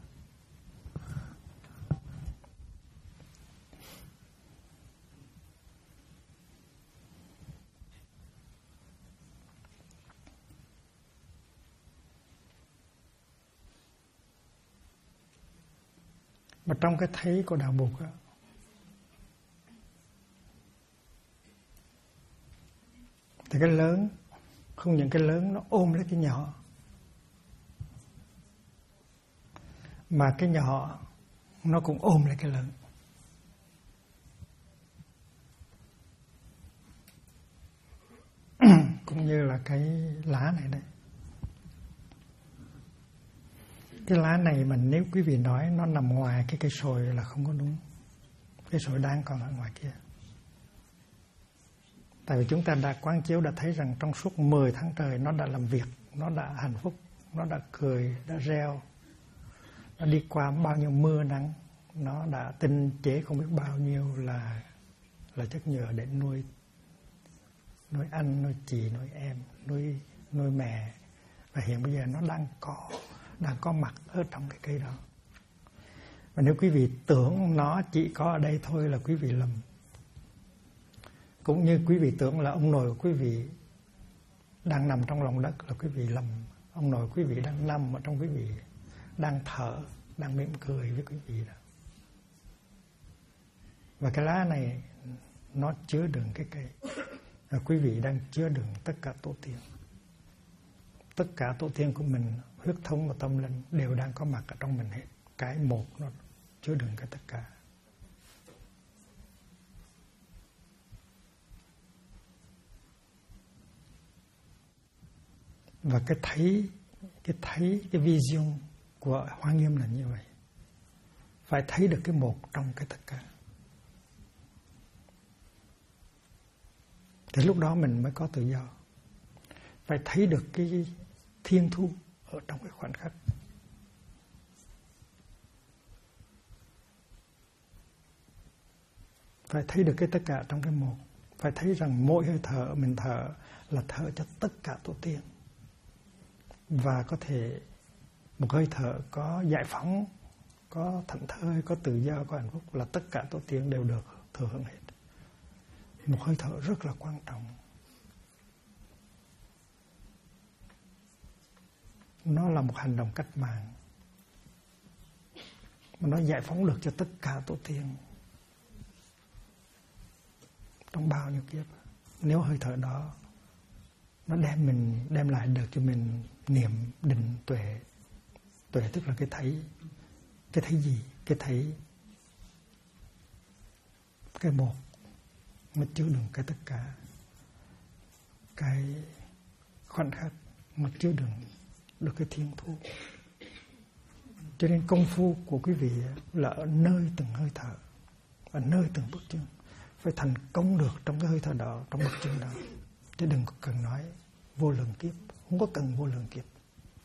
Mà trong cái thấy của đạo Bụt đó, thì cái lớn, không những cái lớn nó ôm lấy cái nhỏ, mà cái nhỏ nó cũng ôm lấy cái lớn. Cũng như là cái lá này đây. Cái lá này mà nếu quý vị nói nó nằm ngoài cái cây sồi là không có đúng. Cây sồi đang còn ở ngoài kia. Tại vì chúng ta đã quán chiếu, đã thấy rằng trong suốt 10 tháng trời nó đã làm việc, nó đã hạnh phúc, nó đã cười, đã reo, nó đi qua bao nhiêu mưa nắng, nó đã tinh chế không biết bao nhiêu là chất nhựa để nuôi anh, nuôi chị, nuôi em, nuôi mẹ. Và hiện bây giờ nó đang có mặt ở trong cái cây đó. Và nếu quý vị tưởng nó chỉ có ở đây thôi là quý vị lầm. Cũng như quý vị tưởng là ông nội của quý vị đang nằm trong lòng đất là quý vị lầm. Ông nội quý vị đang nằm ở trong quý vị, đang thở, đang mỉm cười với quý vị đó. Và cái lá này nó chứa đựng cái cây. Và quý vị đang chứa đựng tất cả tổ tiên. Tất cả tổ tiên của mình, huyết thống và tâm linh đều đang có mặt ở trong mình hết. Cái một nó chứa đựng cái tất cả. Và cái vision của Hoa Nghiêm là như vậy. Phải thấy được cái một trong cái tất cả. Thì lúc đó mình mới có tự do. Phải thấy được cái thiên thu ở trong cái khoảnh khắc. Phải thấy được cái tất cả trong cái một. Phải thấy rằng mỗi hơi thở mình thở là thở cho tất cả tổ tiên. Và có thể một hơi thở có giải phóng, có thảnh thơi, có tự do, có hạnh phúc là tất cả tổ tiên đều được thừa hưởng hết. Một hơi thở rất là quan trọng. Nó là một hành động cách mạng. Mà nó giải phóng được cho tất cả tổ tiên trong bao nhiêu kiếp. Nếu hơi thở đó nó đem lại được cho mình niệm định tuệ. Tuệ tức là cái thấy gì? Cái thấy cái một nó chứa đựng cái tất cả. Cái khoảnh khắc nó chứa đựng được cái thiên thu. Cho nên công phu của quý vị là ở nơi từng hơi thở, ở nơi từng bước chân. Phải thành công được trong cái hơi thở đó, trong bước chân đó. Chứ đừng có cần nói vô lượng kiếp. Không có cần vô lượng kiếp.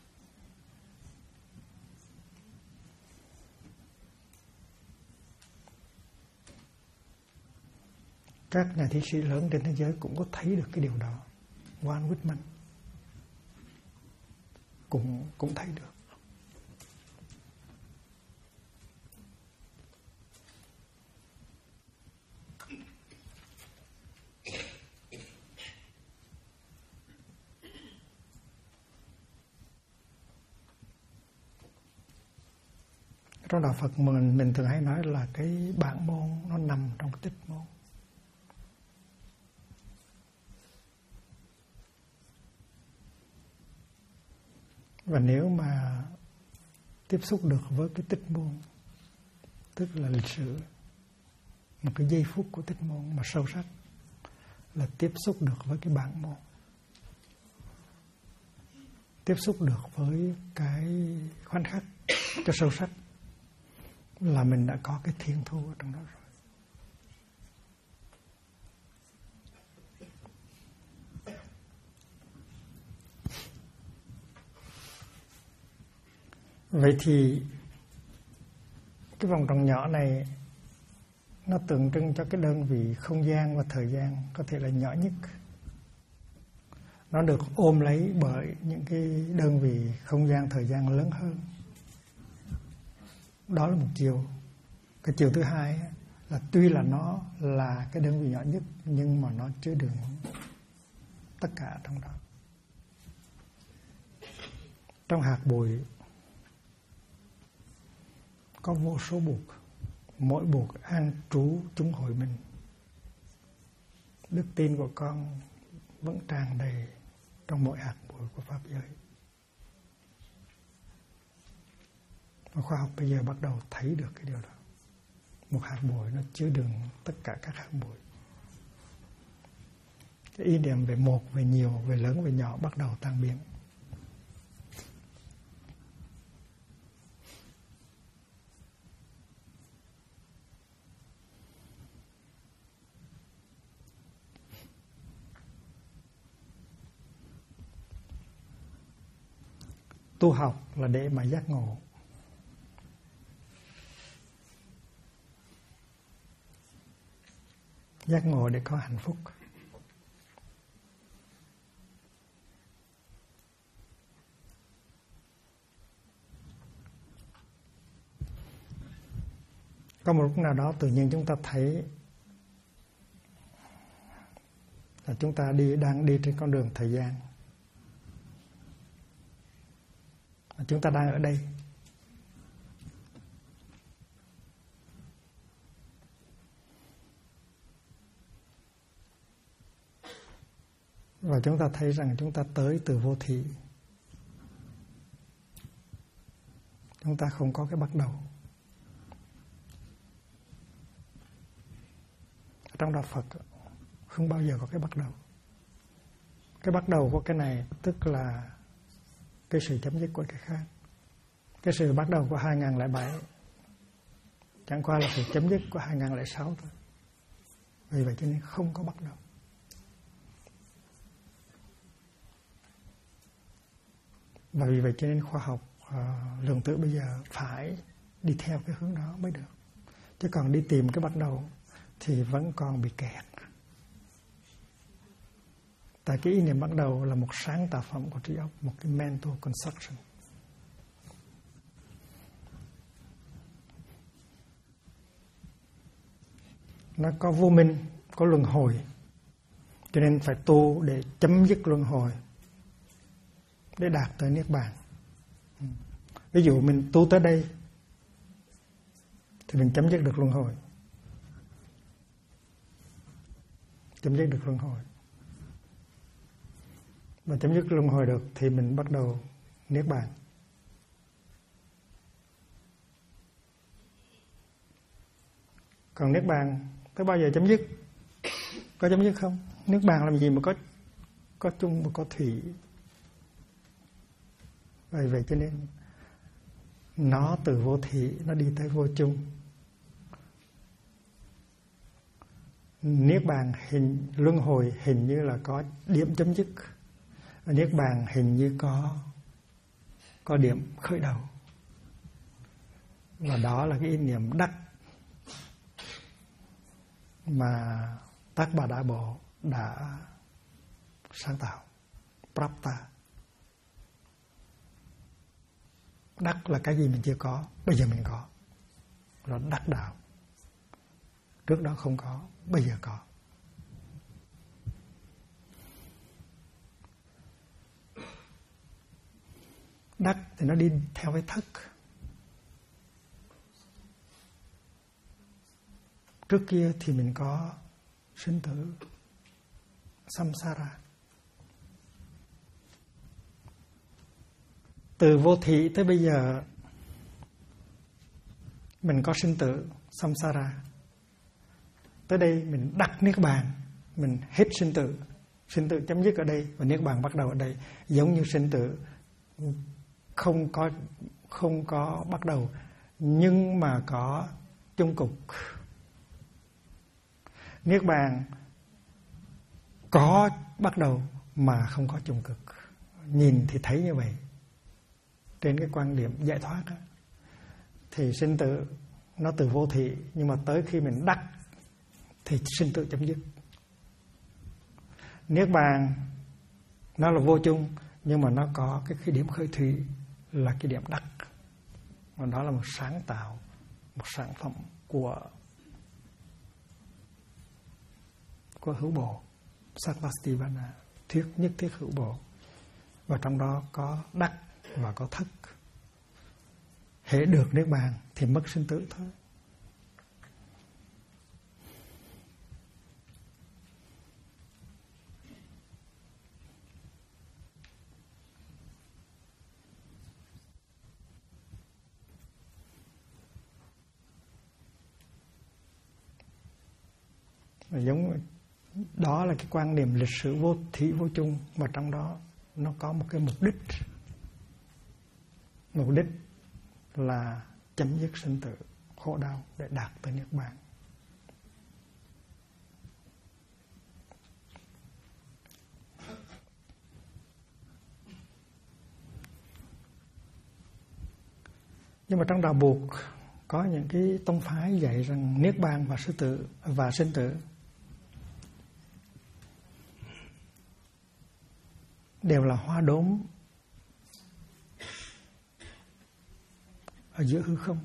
Các nhà thi sĩ lớn trên thế giới cũng có thấy được cái điều đó. Walt Whitman cũng thấy được. Trong đạo Phật mình thường hay nói là cái bản môn nó nằm trong cái tích môn. Và nếu mà tiếp xúc được với cái tích môn, tức là lịch sử, một cái giây phút của tích môn mà sâu sắc, là tiếp xúc được với cái bản môn, tiếp xúc được với cái khoảnh khắc cho sâu sắc, là mình đã có cái thiên thu ở trong đó rồi. Vậy thì cái vòng tròn nhỏ này nó tượng trưng cho cái đơn vị không gian và thời gian có thể là nhỏ nhất. Nó được ôm lấy bởi những cái đơn vị không gian thời gian lớn hơn. Đó là một chiều. Cái chiều thứ hai là tuy là nó là cái đơn vị nhỏ nhất nhưng mà nó chứa đựng tất cả trong đó. Trong hạt bụi có vô số buộc, mỗi buộc an trú chúng hội mình. Đức tin của con vẫn tràn đầy trong mỗi hạt bụi của pháp giới. Và khoa học bây giờ bắt đầu thấy được cái điều đó. Một hạt bụi nó chứa đựng tất cả các hạt bụi. Cái ý niệm về một, về nhiều, về lớn, về nhỏ bắt đầu tan biến. Tu học là để mà giác ngộ. Giác ngộ để có hạnh phúc. Có một lúc nào đó tự nhiên chúng ta thấy là chúng ta đang đi trên con đường thời gian. Chúng ta đang ở đây. Và chúng ta thấy rằng chúng ta tới từ vô thị. Chúng ta không có cái bắt đầu. Trong đạo Phật không bao giờ có cái bắt đầu. Cái bắt đầu của cái này tức là cái sự chấm dứt của cái khác. Cái sự bắt đầu của 2007 chẳng qua là sự chấm dứt của 2006 thôi. Vì vậy cho nên không có bắt đầu. Và vì vậy cho nên khoa học lượng tử bây giờ phải đi theo cái hướng đó mới được. Chứ còn đi tìm cái bắt đầu thì vẫn còn bị kẹt. Tại cái ý niệm bắt đầu là một sáng tạo phẩm của trí óc, một cái mental construction. Nó có vô minh, có luân hồi. Cho nên phải tu để chấm dứt luân hồi, để đạt tới Niết Bàn. Ví dụ mình tu tới đây thì mình chấm dứt được luân hồi. Chấm dứt được luân hồi. Và chấm dứt luân hồi được thì mình bắt đầu Niết Bàn. Còn Niết Bàn tới bao giờ chấm dứt? Có chấm dứt không? Niết Bàn làm gì mà có chung mà có thủy. Vậy cho nên nó từ vô thị nó đi tới vô chung. Niết Bàn luân hồi hình như là có điểm chấm dứt. Niết Bàn hình như có điểm khởi đầu. Và đó là cái ý niệm đắc mà Tác Bà Đại Bộ đã sáng tạo. Prapta. Đắc là cái gì mình chưa có, bây giờ mình có. Rồi đắc đạo. Trước đó không có, bây giờ có. Đắc thì nó đi theo cái thức. Trước kia thì mình có sinh tử, samsara. Từ vô thị tới bây giờ mình có sinh tử, samsara. Tới đây mình đắc Niết Bàn, mình hết sinh tử. Sinh tử chấm dứt ở đây và Niết Bàn bắt đầu ở đây. Giống như sinh tử không có bắt đầu nhưng mà có chung cục. Niết Bàn có bắt đầu mà không có chung cực. Nhìn thì thấy như vậy trên cái quan điểm giải thoát đó, thì sinh tử nó từ vô thị, nhưng mà tới khi mình đắc thì sinh tử chấm dứt. Niết bàn nó là vô chung, nhưng mà nó có cái điểm khởi thủy là cái điểm đắc, và đó là một sáng tạo, một sản phẩm của hữu bộ Sarvastivana, thuyết nhất thiết hữu bộ, và trong đó có đắc và có thất. Hễ được niết bàn thì mất sinh tử thôi. Giống đó là cái quan điểm lịch sử vô thị vô chung, mà trong đó nó có một cái mục đích là chấm dứt sinh tử khổ đau để đạt tới niết bàn. Nhưng mà trong đạo buộc có những cái tông phái dạy rằng niết bàn và sinh tử đều là hoa đốm ở giữa hư không.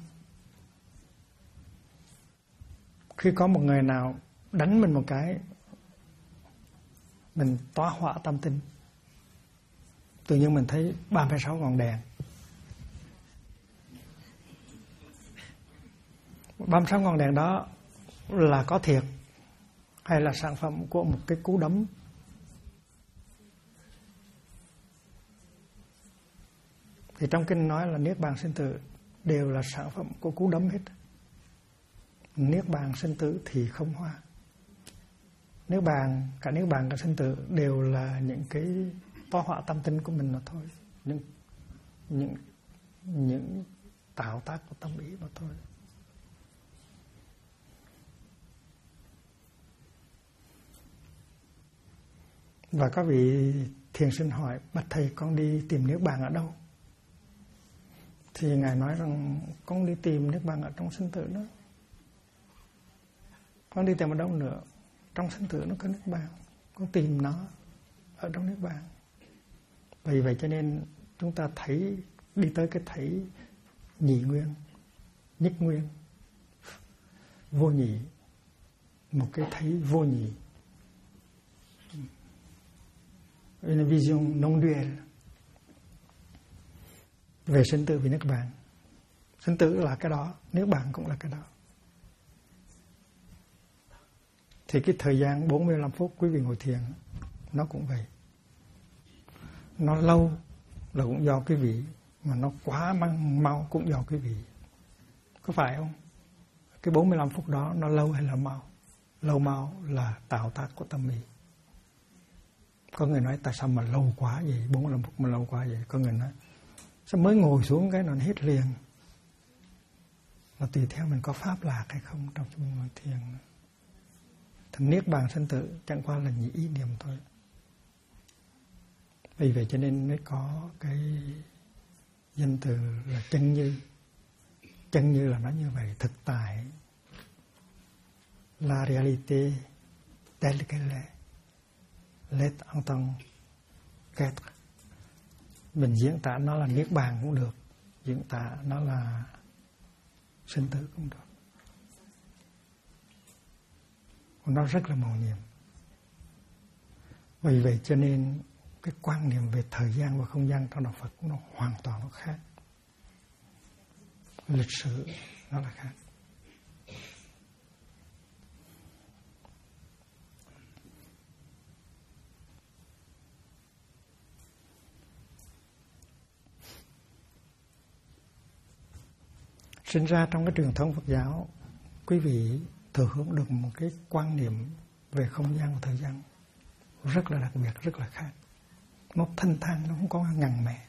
Khi có một người nào đánh mình một cái, mình tóa hỏa tâm tinh, tự nhiên mình thấy 36 ngọn đèn. 36 ngọn đèn đó là có thiệt hay là sản phẩm của một cái cú đấm? Thì trong kinh nói là niết bàn sinh tử đều là sản phẩm của cú đấm hết. Niết bàn sinh tử thì không hoa. Niết bàn cả sinh tử đều là những cái toa họa tâm tinh của mình mà thôi, những tạo tác của tâm ý mà thôi. Và các vị thiền sinh hỏi: bạch thầy, con đi tìm niết bàn ở đâu? Thì ngài nói rằng con đi tìm niết bàn ở trong sinh tử nữa. Con đi tìm ở đâu nữa? Trong sinh tử nó có niết bàn, con tìm nó ở trong niết bàn. Vì vậy cho nên chúng ta thấy, đi tới cái thấy nhị nguyên, nhất nguyên, vô nhị, một cái thấy vô nhị, une vision non duel về sinh tử và niết bàn. Sinh tử là cái đó, niết bàn cũng là cái đó. Thì cái thời gian 45 phút quý vị ngồi thiền nó cũng vậy. Nó lâu là cũng do quý vị, mà nó quá mau cũng do quý vị. Có phải không? Cái 45 phút đó nó lâu hay là mau? Lâu mau là tạo tác của tâm ý. Có người nói tại sao mà lâu quá vậy, 45 phút mà lâu quá vậy. Có người nói sao mới ngồi xuống cái nó hết liền. Mà tùy theo mình có pháp lạc hay không trong khi mình ngồi thiền. Thì niết bàn sinh tử chẳng qua là những ý niệm thôi. Vì vậy cho nên mới có cái danh từ là chân như. Chân như là nói như vậy, thực tại, la réalité telle qu'elle est, l'être en tant qu'être. Mình diễn tả nó là niết bàn cũng được, diễn tả nó là sinh tử cũng được. Nó rất là màu nhiệm. Vì vậy cho nên cái quan niệm về thời gian và không gian trong đạo Phật nó hoàn toàn nó khác. Lịch sử nó là khác. Sinh ra trong cái truyền thống Phật giáo, quý vị thừa hưởng được một cái quan niệm về không gian và thời gian rất là đặc biệt, rất là khác. Nó thanh thang, nó không có ngần mẹ.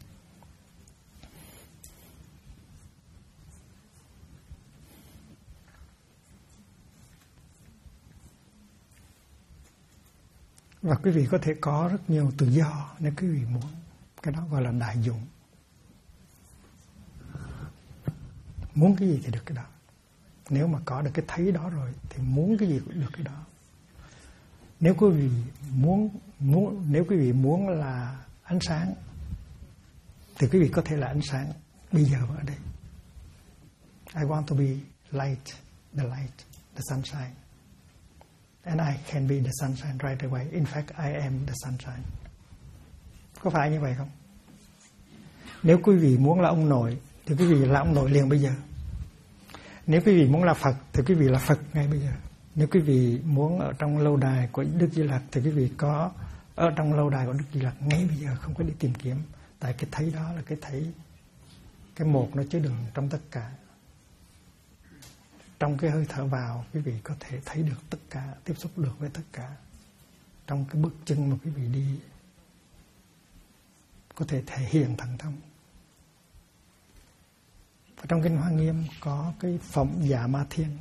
Và quý vị có thể có rất nhiều tự do nếu quý vị muốn. Cái đó gọi là đại dụng. Muốn cái gì thì được cái đó. Nếu mà có được cái thấy đó rồi thì muốn cái gì cũng được cái đó. Nếu quý vị nếu quý vị muốn là ánh sáng thì quý vị có thể là ánh sáng bây giờ ở đây. I want to be light, the sunshine. And I can be the sunshine right away. In fact, I am the sunshine. Có phải như vậy không? Nếu quý vị muốn là ông nội thì quý vị là ông nội liền bây giờ. Nếu quý vị muốn là Phật thì quý vị là Phật ngay bây giờ. Nếu quý vị muốn ở trong lâu đài của Đức Di Lặc thì quý vị có ở trong lâu đài của Đức Di Lặc ngay bây giờ, không có đi tìm kiếm. Tại cái thấy đó là cái thấy, cái một nó chứa đựng trong tất cả. Trong cái hơi thở vào, quý vị có thể thấy được tất cả, tiếp xúc được với tất cả. Trong cái bước chân mà quý vị đi, có thể thể hiện thần thông. Và trong Kinh Hoa Nghiêm có cái phẩm Dạ Ma Thiên.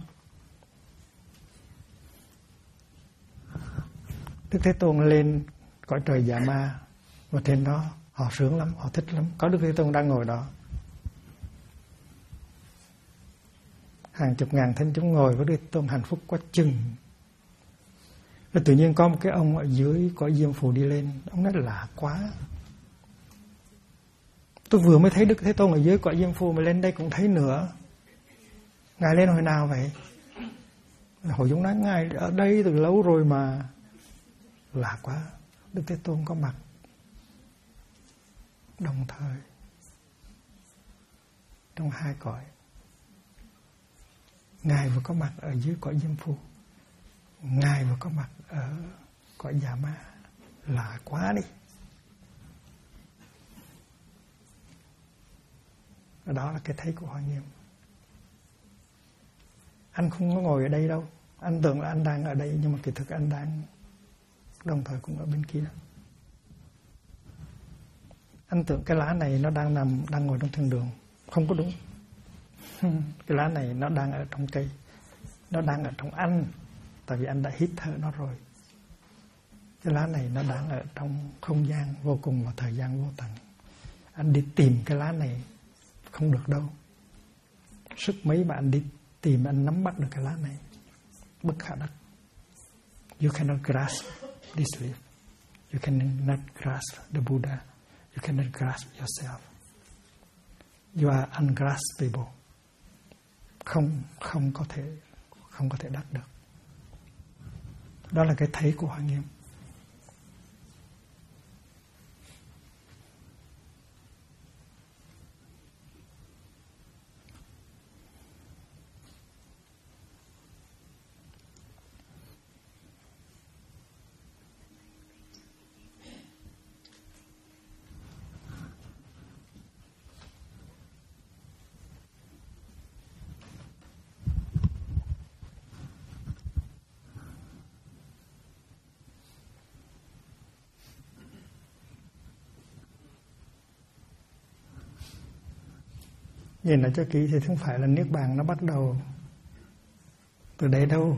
Đức Thế Tôn lên cõi trời Dạ Ma, và trên đó họ sướng lắm, họ thích lắm. Có Đức Thế Tôn đang ngồi đó. Hàng chục ngàn thính chúng ngồi với Đức Thế Tôn hạnh phúc quá chừng. Rồi tự nhiên có một cái ông ở dưới cõi Diêm Phù đi lên. Ông nói lạ quá. Tôi vừa mới thấy Đức Thế Tôn ở dưới cõi Diêm Phù, mà lên đây cũng thấy nữa. Ngài lên hồi nào vậy? Hồi chúng nói Ngài ở đây từ lâu rồi mà. Lạ quá. Đức Thế Tôn có mặt đồng thời trong hai cõi. Ngài vừa có mặt ở dưới cõi Diêm Phù, Ngài vừa có mặt ở cõi Dạ Ma. Lạ quá đi. Đó là cái thấy của Hoa Nghiêm. Anh không có ngồi ở đây đâu. Anh tưởng là anh đang ở đây, nhưng mà kỳ thực anh đang đồng thời cũng ở bên kia. Anh tưởng cái lá này nó đang ngồi trong thiên đường. Không có đúng. Cái lá này nó đang ở trong cây, nó đang ở trong anh, tại vì anh đã hít thở nó rồi. Cái lá này nó đang ở trong không gian vô cùng và thời gian vô tận. Anh đi tìm cái lá này không được đâu. Sức mấy mà anh đi tìm, anh nắm bắt được cái lá này, bất khả đắc. You cannot grasp this leaf. You cannot grasp the Buddha. You cannot grasp yourself. You are ungraspable. Không có thể đắc được. Đó là cái thấy của Hoa Nghiêm. Nhìn lại cho kỹ thì không phải là Niết Bàn nó bắt đầu từ đây đâu.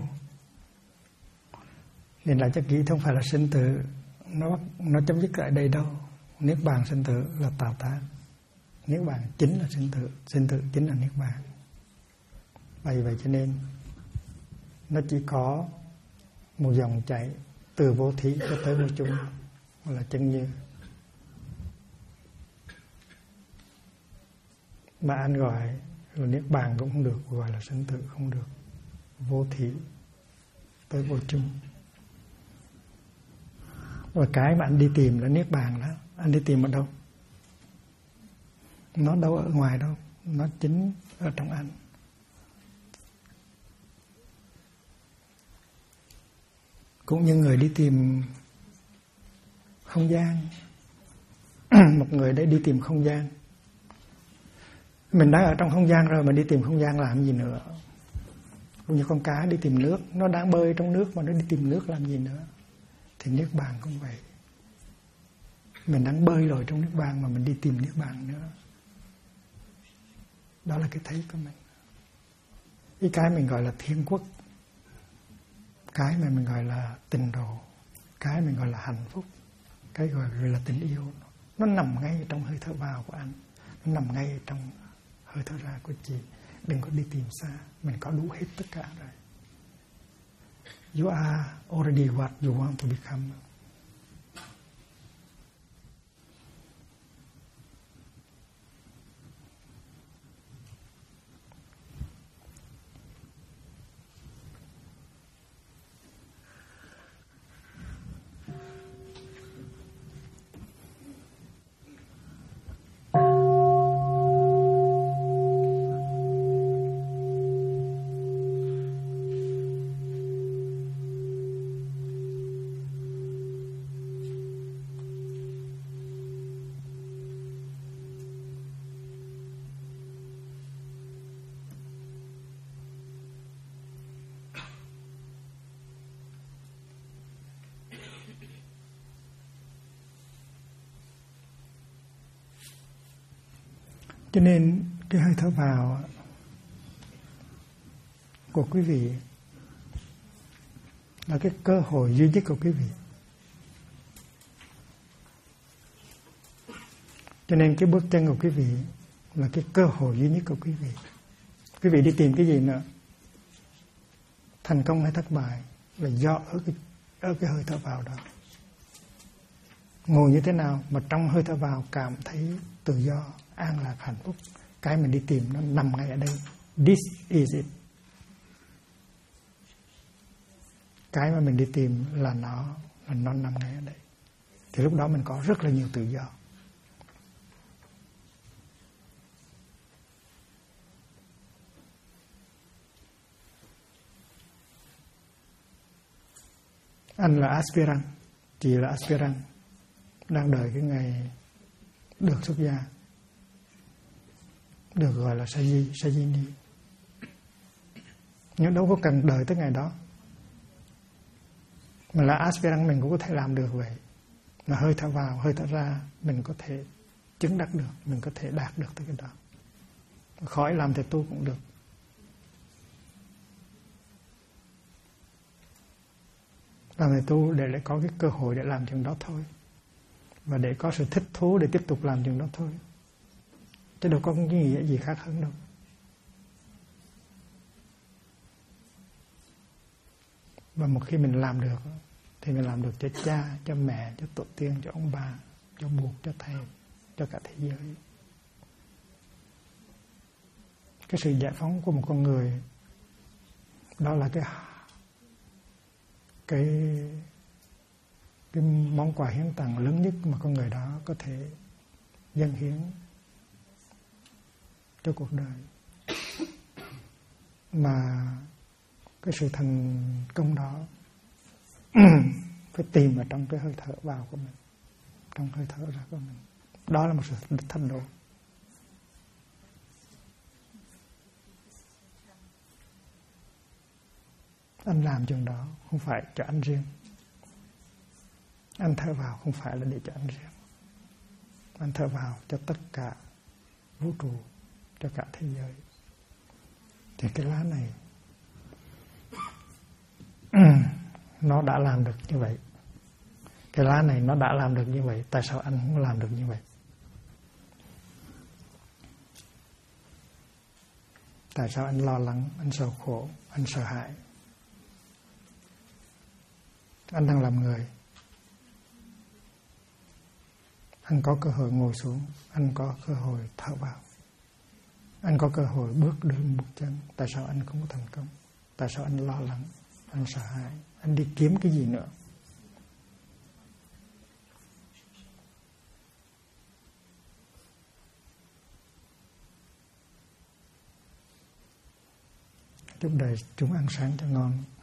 Nhìn lại cho kỹ không phải là sinh tử nó chấm dứt tại đây đâu. Niết Bàn sinh tử là tạo tác. Niết Bàn chính là sinh tử chính là Niết Bàn. Vậy cho nên nó chỉ có một dòng chảy từ vô thí cho tới vô chung, là chân như. Mà anh gọi là Niết Bàn cũng không được, gọi là sinh tử không được. Vô thí tới vô chung. Và cái mà anh đi tìm là Niết Bàn đó. Anh đi tìm ở đâu? Nó đâu ở ngoài đâu. Nó chính ở trong anh. Cũng như người đi tìm không gian. Một người đấy đi tìm không gian. Mình đang ở trong không gian rồi mà đi tìm không gian làm gì nữa. Cũng như con cá đi tìm nước, nó đang bơi trong nước mà nó đi tìm nước làm gì nữa. Thì Niết Bàn cũng vậy. Mình đang bơi lội trong Niết Bàn mà mình đi tìm Niết Bàn nữa. Đó là cái thấy của mình. Cái mình gọi là thiên quốc, cái mà mình gọi là tình độ, cái mình gọi là hạnh phúc, cái gọi là tình yêu. Nó nằm ngay trong hơi thở vào của anh, nó nằm ngay trong hơi thở ra của chị, đừng có đi tìm xa. Mình có đủ hết tất cả rồi. You are already what you want to become. Cho nên cái hơi thở vào của quý vị là cái cơ hội duy nhất của quý vị. Cho nên cái bước chân của quý vị là cái cơ hội duy nhất của quý vị. Quý vị đi tìm cái gì nữa? Thành công hay thất bại là do ở cái hơi thở vào đó. Ngồi như thế nào mà trong hơi thở vào cảm thấy tự do, an lạc, hạnh phúc. Cái mình đi tìm nó nằm ngay ở đây. This is it. Cái mà mình đi tìm là nó nằm ngay ở đây. Thì lúc đó mình có rất là nhiều tự do. Anh là aspirant, chị là aspirant, đang đợi cái ngày được xuất gia, được gọi là Sajini. Nhưng đâu có cần đợi tới ngày đó. Mà là aspirant mình cũng có thể làm được vậy. Mà hơi thở vào, hơi thở ra, mình có thể chứng đắc được, mình có thể đạt được tới cái đó. Khỏi làm thầy tu cũng được. Làm thầy tu để có cái cơ hội để làm chuyện đó thôi. Và để có sự thích thú để tiếp tục làm chuyện đó thôi. Chứ đâu có cái nghĩa gì khác hơn đâu. Và một khi mình làm được thì mình làm được cho cha, cho mẹ, cho tổ tiên, cho ông bà, cho buộc, cho thầy, cho cả thế giới. Cái sự giải phóng của một con người đó là cái món quà hiến tặng lớn nhất mà con người đó có thể dâng hiến cho cuộc đời. Mà cái sự thành công đó phải tìm ở trong cái hơi thở vào của mình, trong hơi thở ra của mình. Đó là một sự thành độ. Anh làm chuyện đó không phải cho anh riêng. Anh thở vào không phải là để cho anh riêng. Anh thở vào cho tất cả vũ trụ, cho cả thế giới. Thì cái lá này nó đã làm được như vậy. Cái lá này nó đã làm được như vậy. Tại sao anh không làm được như vậy? Tại sao anh lo lắng, anh sầu khổ, anh sợ hãi? Anh đang làm người. Anh có cơ hội ngồi xuống, anh có cơ hội thở vào, anh có cơ hội bước đến bước chân. Tại sao anh không có thành công? Tại sao anh lo lắng, anh sợ hãi, anh đi kiếm cái gì nữa? Chúc đời chúng ăn sáng cho ngon.